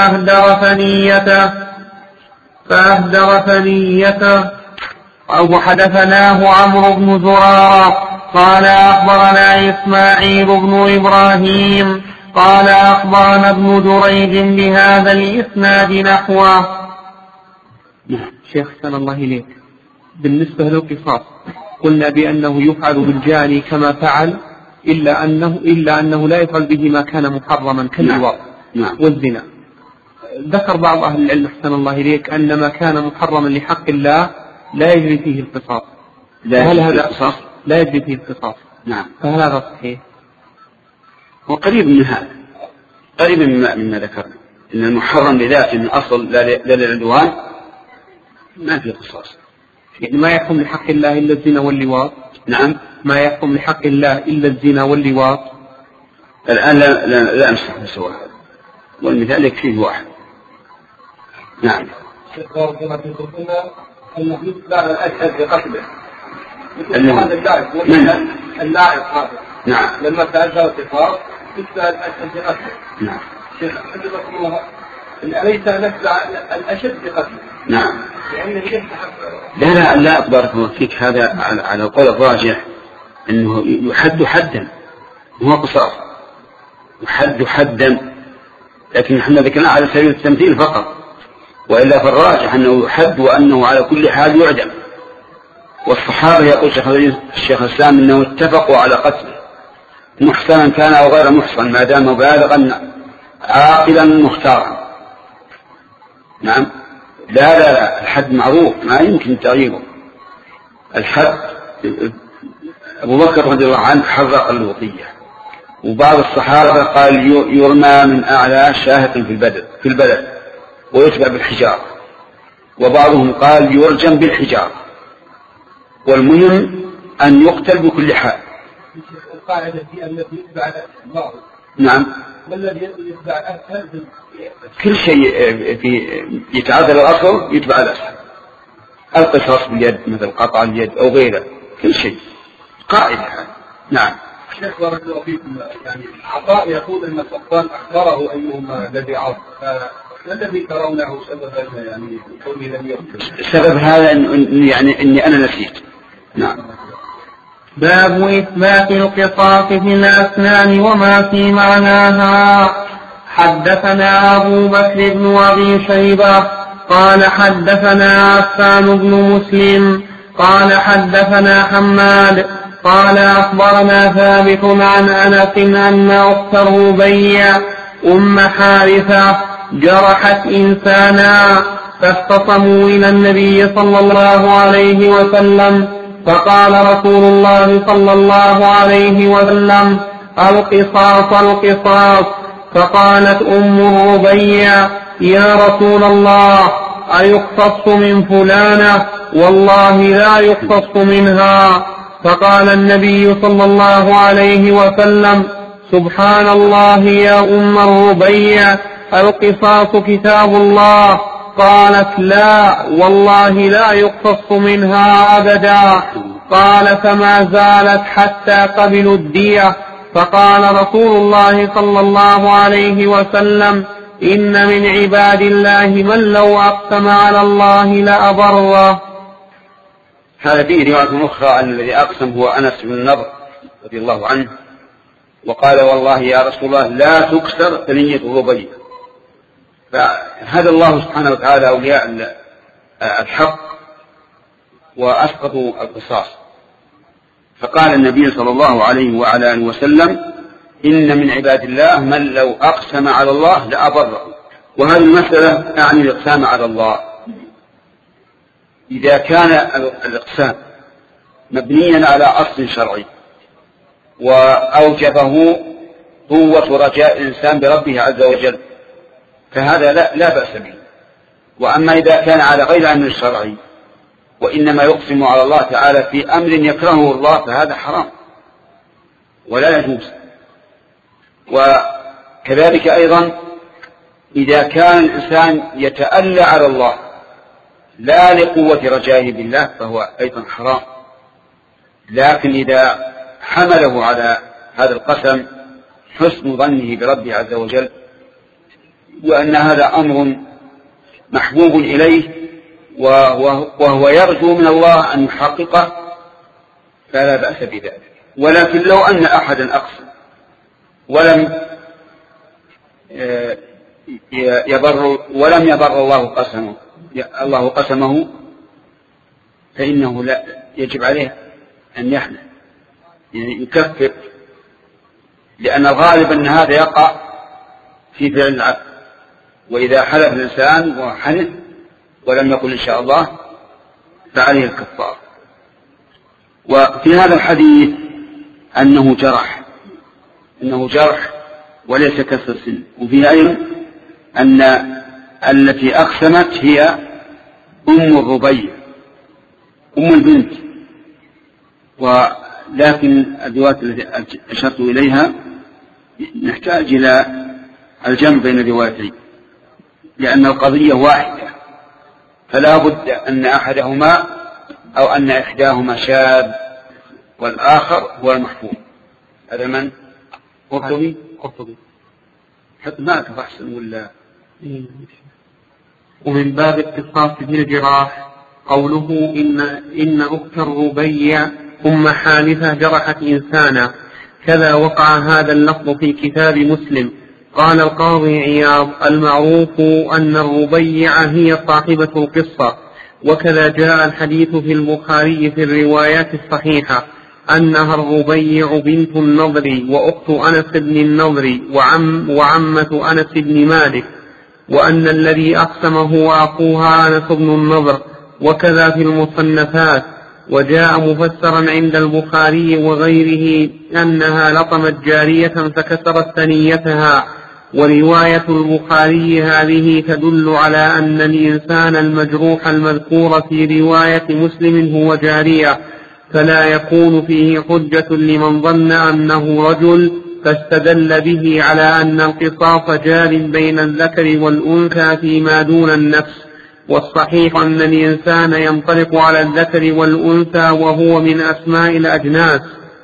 فأهدر ثنيته. أو حدثناه عمرو بن زرارة قال أخبرنا إسماعيل بن إبراهيم قال أخبرنا ابن دريد بهذا الإسناد نحوه. شيخ سلام الله إليك، بالنسبة للقصاص قلنا بأنه يفعل بالجاني كما فعل إلا أنه لا يفعل به ما كان محرما كاللواط والزنا. ذكر بعض أهل العلم أحسن الله إليك أن ما كان محرما لحق الله لا يجري فيه القصاص. هل هذا قصاص؟ لا يجري فيه القصاص. نعم. فهل هذا صحيح؟ وقريب من هذا، قريب مما ذكرنا، إن المحرم بذاته من أصل لا للعدوان ما في قصاص. يعني ما يحكم لحق الله إلا الزنا واللواط. نعم. ما يحكم لحق الله إلا الزنا واللواط. الآن لا أمسح بسوى هذا، والمثال يكفيه واحد. نعم. بارك الله فيكم. أنه يتبع الأشهد بقتله مثل هذا اللاعب هذا. نعم. لما تأجر القصاص يتبع الأشهد بقتله. نعم. شيخ حفظكم الله، أليس نتبع الأشد بقتله؟ نعم. لأنه يستحق. لا بارك الله فيك، هذا على القول الراجح أنه يحد حدا، هو قصاص يحد حدا، لكن نحن ذكرنا على سبيل التمثيل فقط، وإلا فالراجح أنه يحد وأنه على كل حال يعدم. والصحابة يقول الشيخ الإسلام أنه اتفقوا على قتله محسنا كان أو غير محسن ما دام بالغا عاقلا مختارا. نعم. لا الحد معروف ما يمكن تغييره. الحد أبو بكر رضي الله عنه حرق اللوطية، وبعض الصحابة قال يرمى من أعلى شاهق في البلد ويتبع بالحجار، وبعضهم قال يرجم بالحجار، والمهم أن يقتل بكل حال. القاعدة التي يتبع الباطل نعم. ما الذي يتبع؟ كل شيء يتعدل الأصل يتبع الأصل. القصاص باليد مثل قطع اليد أو غيره، كل شيء قاعدة. نعم. شيخ بارك الله فيكم، يعني عطاء يقول أن صفوان أخبره أيهما الذي عرض، ما الذي ترونه سببا يعني كونه لم يذكر؟ السبب هذا يعني إني أنا نسيت. نعم. باب إثبات القصاص في الأسنان وما في معناها. حدثنا أبو بكر بن أبي شيبة قال حدثنا عفان بن مسلم قال حدثنا حماد قال أخبرنا ثابت عن أنس أن أخت الربيع أم حارثة جرحت إنسانا فاختصموا إلى النبي صلى الله عليه وسلم، فقال رسول الله صلى الله عليه وسلم: القصاص القصاص. فقالت أم الربيع: يا رسول الله، أيقتص من فلانة؟ والله لا يقتص منها. فقال النبي صلى الله عليه وسلم: سبحان الله يا أم الربيع، القصاص كتاب الله. قالت: لا والله لا يقتص منها أبدا. قال: فما زالت حتى قبلوا الدية. فقال رسول الله صلى الله عليه وسلم: إن من عباد الله من لو أقسم على الله لأبره. هذا فيه رواية أخرى أن الذي أقسم هو أنس بن النضر رضي الله عنه، وقال: والله يا رسول الله لا تكسر ثنية الربيع. فهدى الله سبحانه وتعالى أولياء الحق وأسقطوا القصاص، فقال النبي صلى الله عليه وعلى آله وسلم: إن من عباد الله من لو أقسم على الله لأبره. وهذه المسألة يعني الإقسام على الله. إذا كان الإقسام مبنيا على أصل شرعي وأوجبه قوة رجاء الإنسان بربه عز وجل فهذا لا بأس به. وأما إذا كان على غير أمر شرعي وإنما يقسم على الله تعالى في أمر يكرهه الله فهذا حرام ولا يجوز. وكذلك أيضا إذا كان الإنسان يتألى على الله لا لقوة رجائه بالله فهو أيضا حرام. لكن إذا حمله على هذا القسم حسن ظنه بربه عز وجل وأن هذا أمر محبوب إليه وهو يرجو من الله أن يحققه فلا بأس بذلك. ولكن لو أن أحدا أقسم ولم يبر الله قسمه فإنه لا يجب عليه أن يحلف، يعني يكفر، لأن الغالب أن هذا يقع في فعل العبد. وإذا حلف الإنسان وحلف ولم يقل إن شاء الله فعليه الكفار. وفي هذا الحديث أنه جرح وليس كسر سن. وفي أيضا أن التي أقسمت هي أم الربيع أم البنت. ولكن الروايات التي أشرت إليها نحتاج إلى الجمع بين الروايتين لأن القضية واحدة، فلا بد أن أحدهما أو أن إحداهما شاذ والآخر هو المحفوظ. هذا من؟ قرطبي حتى ما أحسن ولا. ومن باب القصاص في الجراح قوله إن أخت الربيع أم حارثة جرحت إنسانا، كذا وقع هذا اللفظ في كتاب مسلم. قال القاضي عياض: المعروف أن الربيع هي صاحبة القصة، وكذا جاء الحديث في البخاري في الروايات الصحيحة أنها الربيع بنت النضر وأخت أنس بن النضر وعمة أنس بن مالك، وأن الذي أقسم هو أخوها أنس بن النضر، وكذا في المصنفات. وجاء مفسرا عند البخاري وغيره أنها لطمت جارية فكسرت ثنيتها. ورواية البخاري هذه تدل على أن الإنسان المجروح المذكور في رواية مسلم هو جارية، فلا يكون فيه حجة لمن ظن أنه رجل فاستدل به على أن القصاص جار بين الذكر والأنثى فيما دون النفس، والصحيح أن الإنسان ينطلق على الذكر والأنثى وهو من أسماء الأجناس،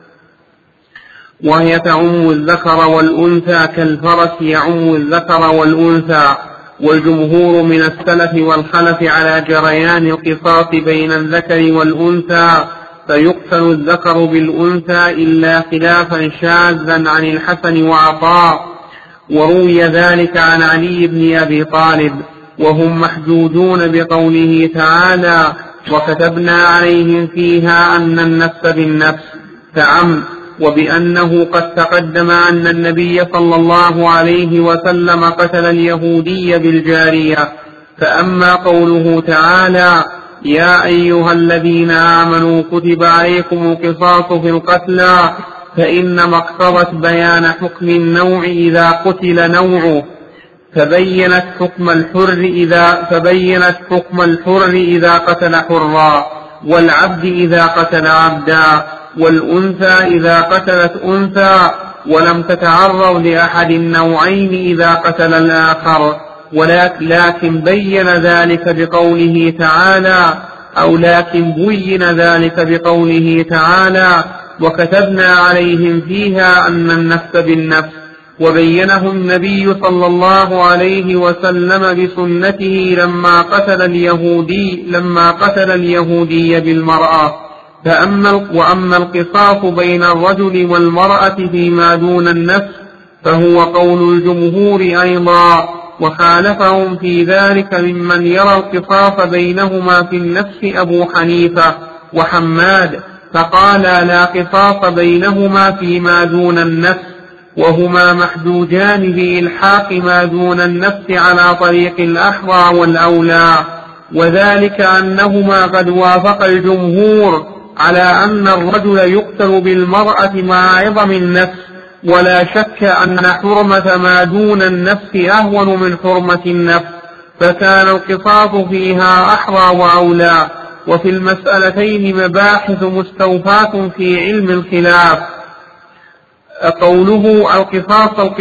وهي تعم الذكر والأنثى كالفرس يعم الذكر والأنثى. والجمهور من السلف والخلف على جريان القصاص بين الذكر والأنثى، فيقتل الذكر بالأنثى إلا خلافا شاذا عن الحسن وعطاء، وروي ذلك عن علي بن أبي طالب، وهم محجوجون بقوله تعالى: وكتبنا عليهم فيها أن النفس بالنفس، فعم، وبأنه قد تقدم أن النبي صلى الله عليه وسلم قتل اليهودي بالجارية. فأما قوله تعالى: يا أيها الذين آمنوا كتب عليكم القصاص في القتلى، فإنما اقتضت بيان حكم النوع إذا قتل نوعه، فبينت حكم الحر إذا قتل حرا، والعبد إذا قتل عبدا، والأنثى إذا قتلت أنثى، ولم تتعرض لأحد النوعين إذا قتل الآخر، لكن بين ذلك بقوله تعالى: وكتبنا عليهم فيها أن النفس بالنفس، وبينه النبي صلى الله عليه وسلم بسنته لما قتل اليهودي بالمرأة. وأما القصاص بين الرجل والمرأة فيما دون النفس فهو قول الجمهور أيضا، وخالفهم في ذلك ممن يرى القصاص بينهما في النفس أبو حنيفة وحماد، فقال لا قصاص بينهما فيما دون النفس، وهما محجوجان بإلحاق ما دون النفس على طريق الأحرى والأولى، وذلك أنهما قد وافق الجمهور على أن الرجل يقتل بالمرأة مع عظم النفس، ولا شك أن حرمة ما دون النفس أهون من حرمة النفس، فكان القصاص فيها أحرى وأولى. وفي المسألتين مباحث مستوفاة في علم الخلاف. قوله القصاص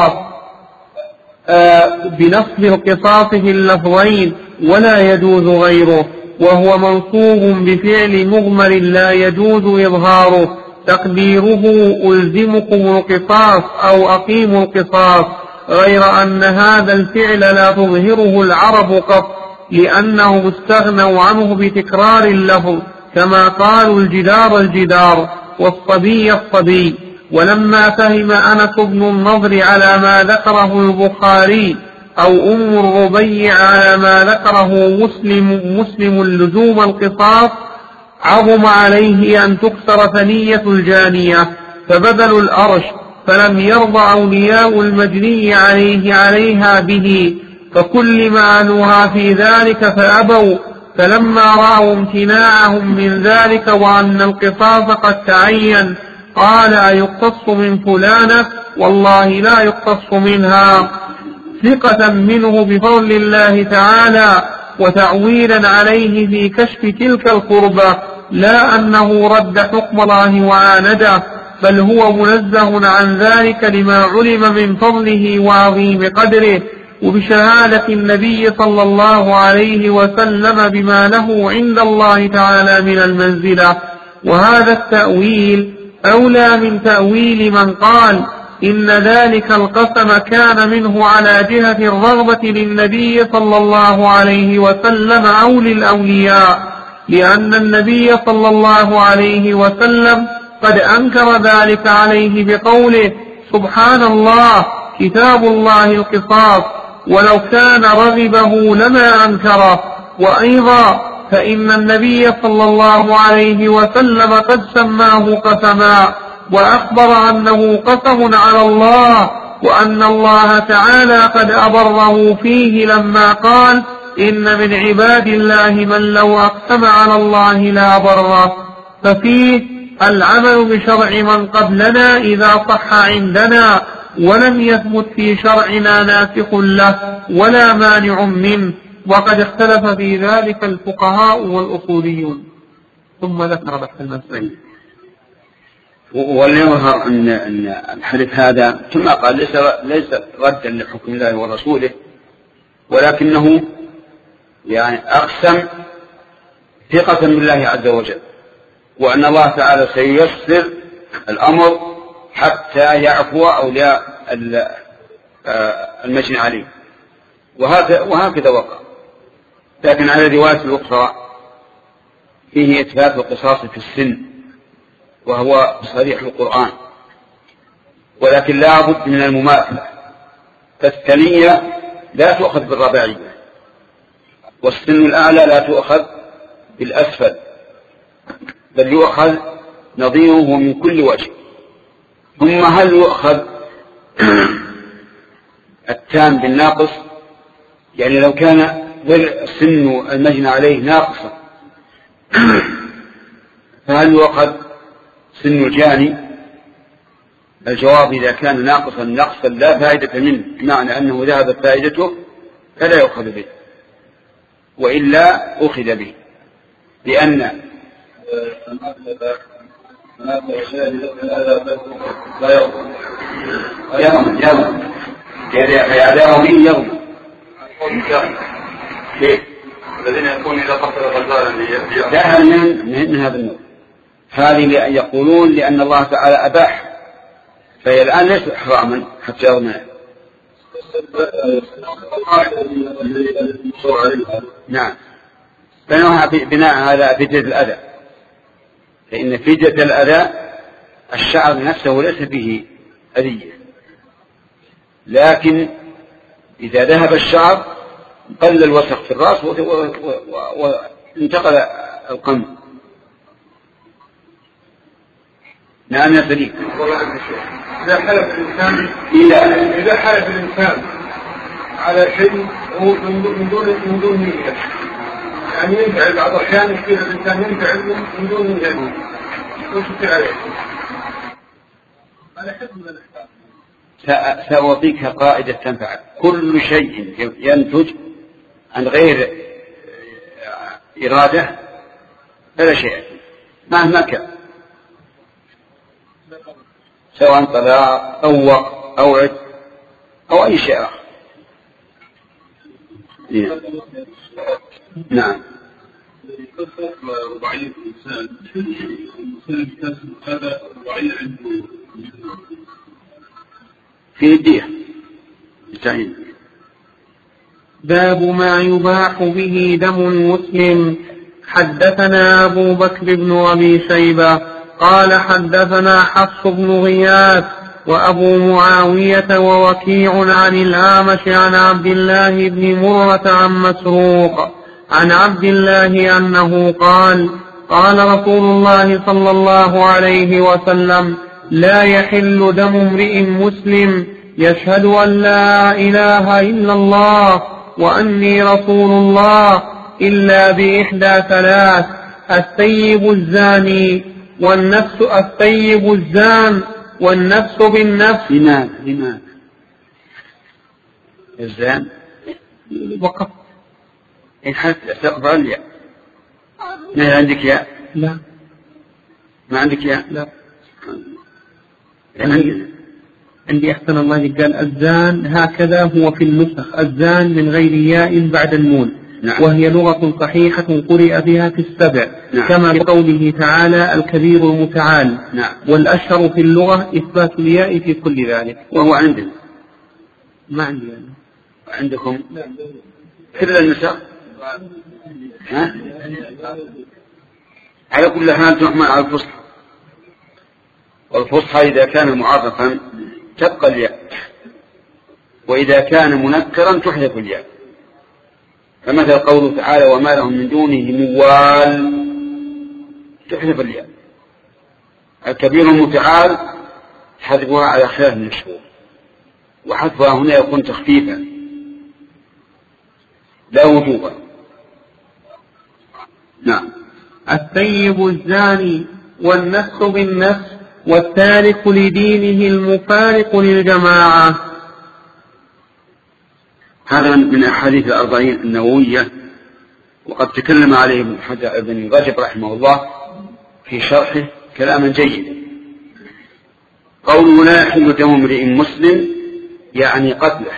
بنصب القصاص في اللفظين ولا يجوز غيره، وهو منصوب بفعل مضمر لا يجوز إظهاره، تقديره ألزمكم القصاص أو أقيموا القصاص، غير أن هذا الفعل لا تظهره العرب قط، لأنهم استغنوا عنه بتكرار اللفظ، كما قالوا الجدار والصبي الصبي. ولما فهم أنس بن النضر على ما ذكره البخاري أو أم الربيع على ما ذكره مسلم لزوم القصاص، عظم عليه أن تكسر ثنية الجانية فبذلوا الأرش، فلم يرضى أولياء المجني عليها به، فكل معنوها في ذلك فأبوا. فلما رأوا امتناعهم من ذلك وأن القصاص قد تعين، قال أيقتص من فلانة؟ والله لا يقتص منها، ثقة منه بفضل الله تعالى وتعويلا عليه في كشف تلك القربة، لا أنه رد حكم الله وعانده، بل هو منزه عن ذلك لما علم من فضله وعظيم قدره، وبشهادة النبي صلى الله عليه وسلم بما له عند الله تعالى من المنزلة. وهذا التأويل أولى من تأويل من قال إن ذلك القسم كان منه على جهة الرغبة للنبي صلى الله عليه وسلم أو للأولياء، لأن النبي صلى الله عليه وسلم قد أنكر ذلك عليه بقوله: سبحان الله، كتاب الله القصاص، ولو كان رغبه لما أنكره. وأيضا فإن النبي صلى الله عليه وسلم قد سماه قسما، وأخبر أنه قسم على الله، وأن الله تعالى قد أبره فيه لما قال: إن من عباد الله من لو أقسم على الله لا بره. ففيه العمل بشرع من قبلنا إذا صح عندنا، ولم يثبت في شرعنا ناسخ له ولا مانع منه، وقد اختلف في ذلك الفقهاء والأصوليون. ثم ذكر بحث المسائل. وليظهر أن الحديث هذا كما قال ليس ردا لحكم الله ورسوله، ولكنه يعني أقسم ثقة بالله عز وجل، وأن الله تعالى سييسر الأمر حتى يعفو أولياء المجني عليه، وهكذا وقع. لكن على الرواية الأخرى فيه إثبات القصاص في السن، وهو صريح القرآن، ولكن لا بد من المماثلة، فالثنية لا تؤخذ بالرباعية، والسن الأعلى لا تؤخذ بالأسفل، بل يؤخذ نظيره من كل وجه. ثم هل يؤخذ التام بالناقص؟ يعني لو كان سن المجنى عليه ناقصا فهل يؤخذ سن الجاني؟ الجواب إذا كان ناقصا نقصا لا فائدة منه، بمعنى أنه ذهبت فائدته فلا يؤخذ به، وإلا أخذ به، لأن يوم الذين يكون إذا قتل غزالا لا من هذا النوع. هذه يقولون لأن الله تعالى أباح، فهي الآن ليس حراما حتى يضمنه. نعم، فنوها بناء على فدية الأذى، فإن فدية الأذى الشعر نفسه ليس فيه أذية، لكن إذا ذهب الشعر قل الوسخ في الرأس وانتقل القمع. نعم يا سليم. إذا حلف الإنسان على شيء من دون نية، يعني ينفعل بعض الأحيان يصير الإنسان ينفعل من دون نية، وش يصير عليه؟ على حسب الإحكام. سأعطيك قاعدة تنفع. كل شيء ينتج عن غير إرادة فلا شيء مهما كان، سواء طلاق أو وقت أو عد أو أي شيء آخر. نعم. رباعية الإنسان هذا رباعية عنده في الدية التعيين. باب ما يباح به دم المسلم. حدثنا أبو بكر بن أبي شيبة قال حدثنا حفص بن غياث وأبو معاوية ووكيع عن الأعمش عن عبد الله بن مرة عن مسروق عن عبد الله أنه قال قال رسول الله صلى الله عليه وسلم لا يحل دم امرئ مسلم يشهد أن لا إله إلا الله وأني رسول الله إلا بإحدى ثلاث: الثيب الزاني والنفس الثيب الزان والنفس بالنفس. لماذا الزان وقف حتى تقبل الياء. ما عندك ياء؟ لا. ما عندك ياء؟ لا. عندي أحسن الله قال الزان هكذا هو في النسخ، الزان من غير ياء بعد النون. نعم. وهي لغة صحيحة قرئ بها في السبع. نعم. كما بقوله تعالى الكبير المتعال. نعم. والأشهر في اللغة إثبات الياء في كل ذلك. وهو عندنا ما عندي أنا. عندكم كل النسخ على كل حال تحمل على الفصحى، والفصحى إذا كان معرفا تبقى الياء، وإذا كان منكرا تحذف الياء. فمثل قوله تعالى وما لهم من دونه موال تحذف الياء. الكبير المتعال حذفها على خلاف المشهور، وحذفها هنا يكون تخفيفا لا وجوبا. نعم. الثيب الزاني والنفس بالنفس والتارك لدينه المفارق للجماعة. هذا من أحاديث الأربعين النووية، وقد تكلم عليه ابن رجب رحمه الله في شرحه كلاما جيدا، قوله لا يحل دم امرئ مسلم يعني قتله،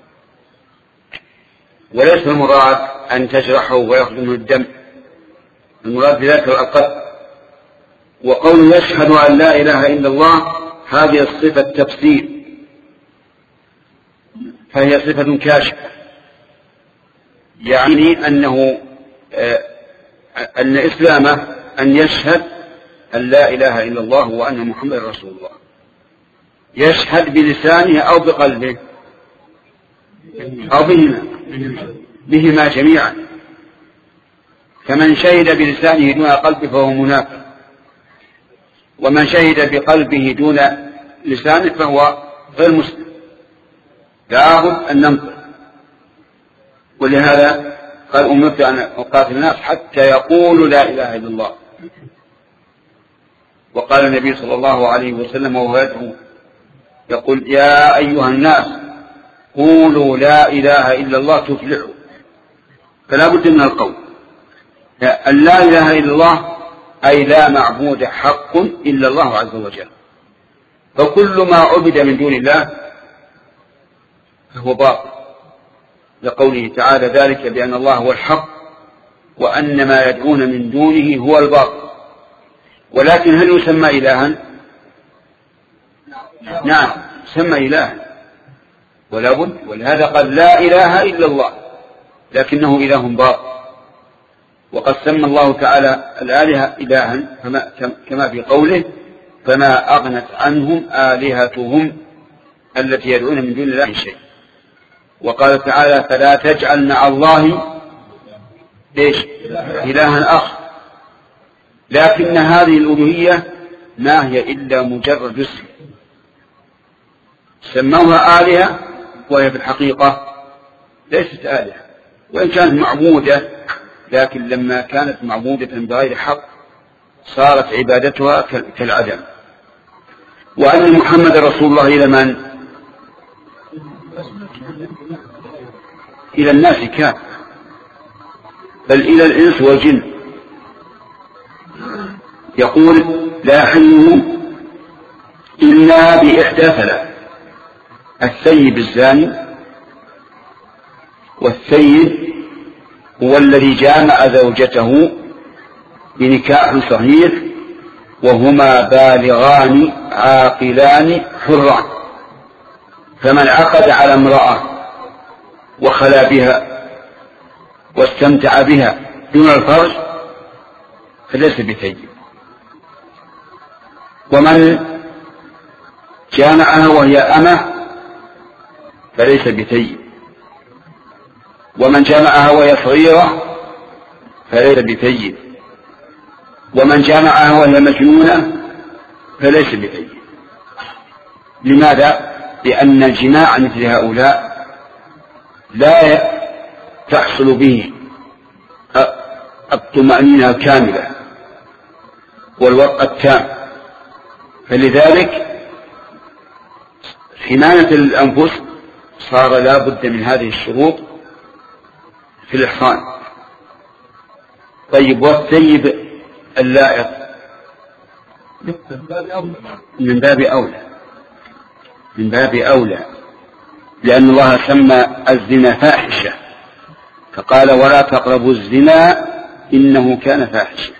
وليس المراد أن تجرحه ويخرج منه الدم، المراد بذلك القتل. وقوله يشهد أن لا إله إلا الله هذه الصفة تفسير، فهي صفة كاشفة، يعني أن إسلامه أن يشهد أن لا إله إلا الله وأن محمد رسول الله، يشهد بلسانه أو بقلبه أو بهما جميعا، فمن شهد بلسانه دون قلبه فهو منافق، ومن شهد بقلبه دون لسانه فهو غير مسلم، لابد أن ننطق. ولهذا قال أمرت أن أقاتل الناس حتى يقولوا لا إله إلا الله. وقال النبي صلى الله عليه وسلم وهو يدعو يقول يا أيها الناس قولوا لا إله إلا الله تفلحوا، فلا بد من القول أن لا إله إلا الله أي لا معبود حق إلا الله عز وجل، فكل ما عبد من دون الله فهو باطل، لقوله تعالى ذلك بأن الله هو الحق وأن ما يدعون من دونه هو الباطل. ولكن هل يسمى إلها؟ نعم يسمى إلها ولا بد، ولهذا قال لا إله إلا الله، لكنه إله باطل. وقد سمى الله تعالى الآلهة إلها كما في قوله فما أغنت عنهم آلهتهم التي يدعون من دون الله شيء. وقال تعالى فلا تجعل مع الله إلها آخر، لكن هذه الألوهية ما هي إلا مجرد اسم، سموها آلهة وهي في الحقيقة ليست آلهة، وإن كانت معبودة، لكن لما كانت معبودة بغير حق صارت عبادتها كالعدم. وأن محمد رسول الله إلى من؟ إلى الناس كافة، بل إلى الإنس والجن. يقول لا يحل إلا بإحدى ثلاث: الثيب الزاني، والثيب هو الذي جامع زوجته بنكاح صحيح وهما بالغان عاقلان حران، فمن عقد على امرأة وخلا بها واستمتع بها دون الفرج فليس بثيب، ومن جامعها وهي أمة فليس بثيب، ومن جامعها وهي صغيرة فليس بثيب، ومن جامعها وهي مجنونة فليس بثيب. لماذا؟ لأن الجماع مثل هؤلاء لا تحصل به الطمأنينة الكاملة والوقت التام، فلذلك حماية الأنفس صار لا بد من هذه الشروط في الإحصان. طيب والثيب اللائق من باب أولى، لأن الله سمى الزنا فاحشة، فقال ولا تقربوا الزنا إنه كان فاحشة.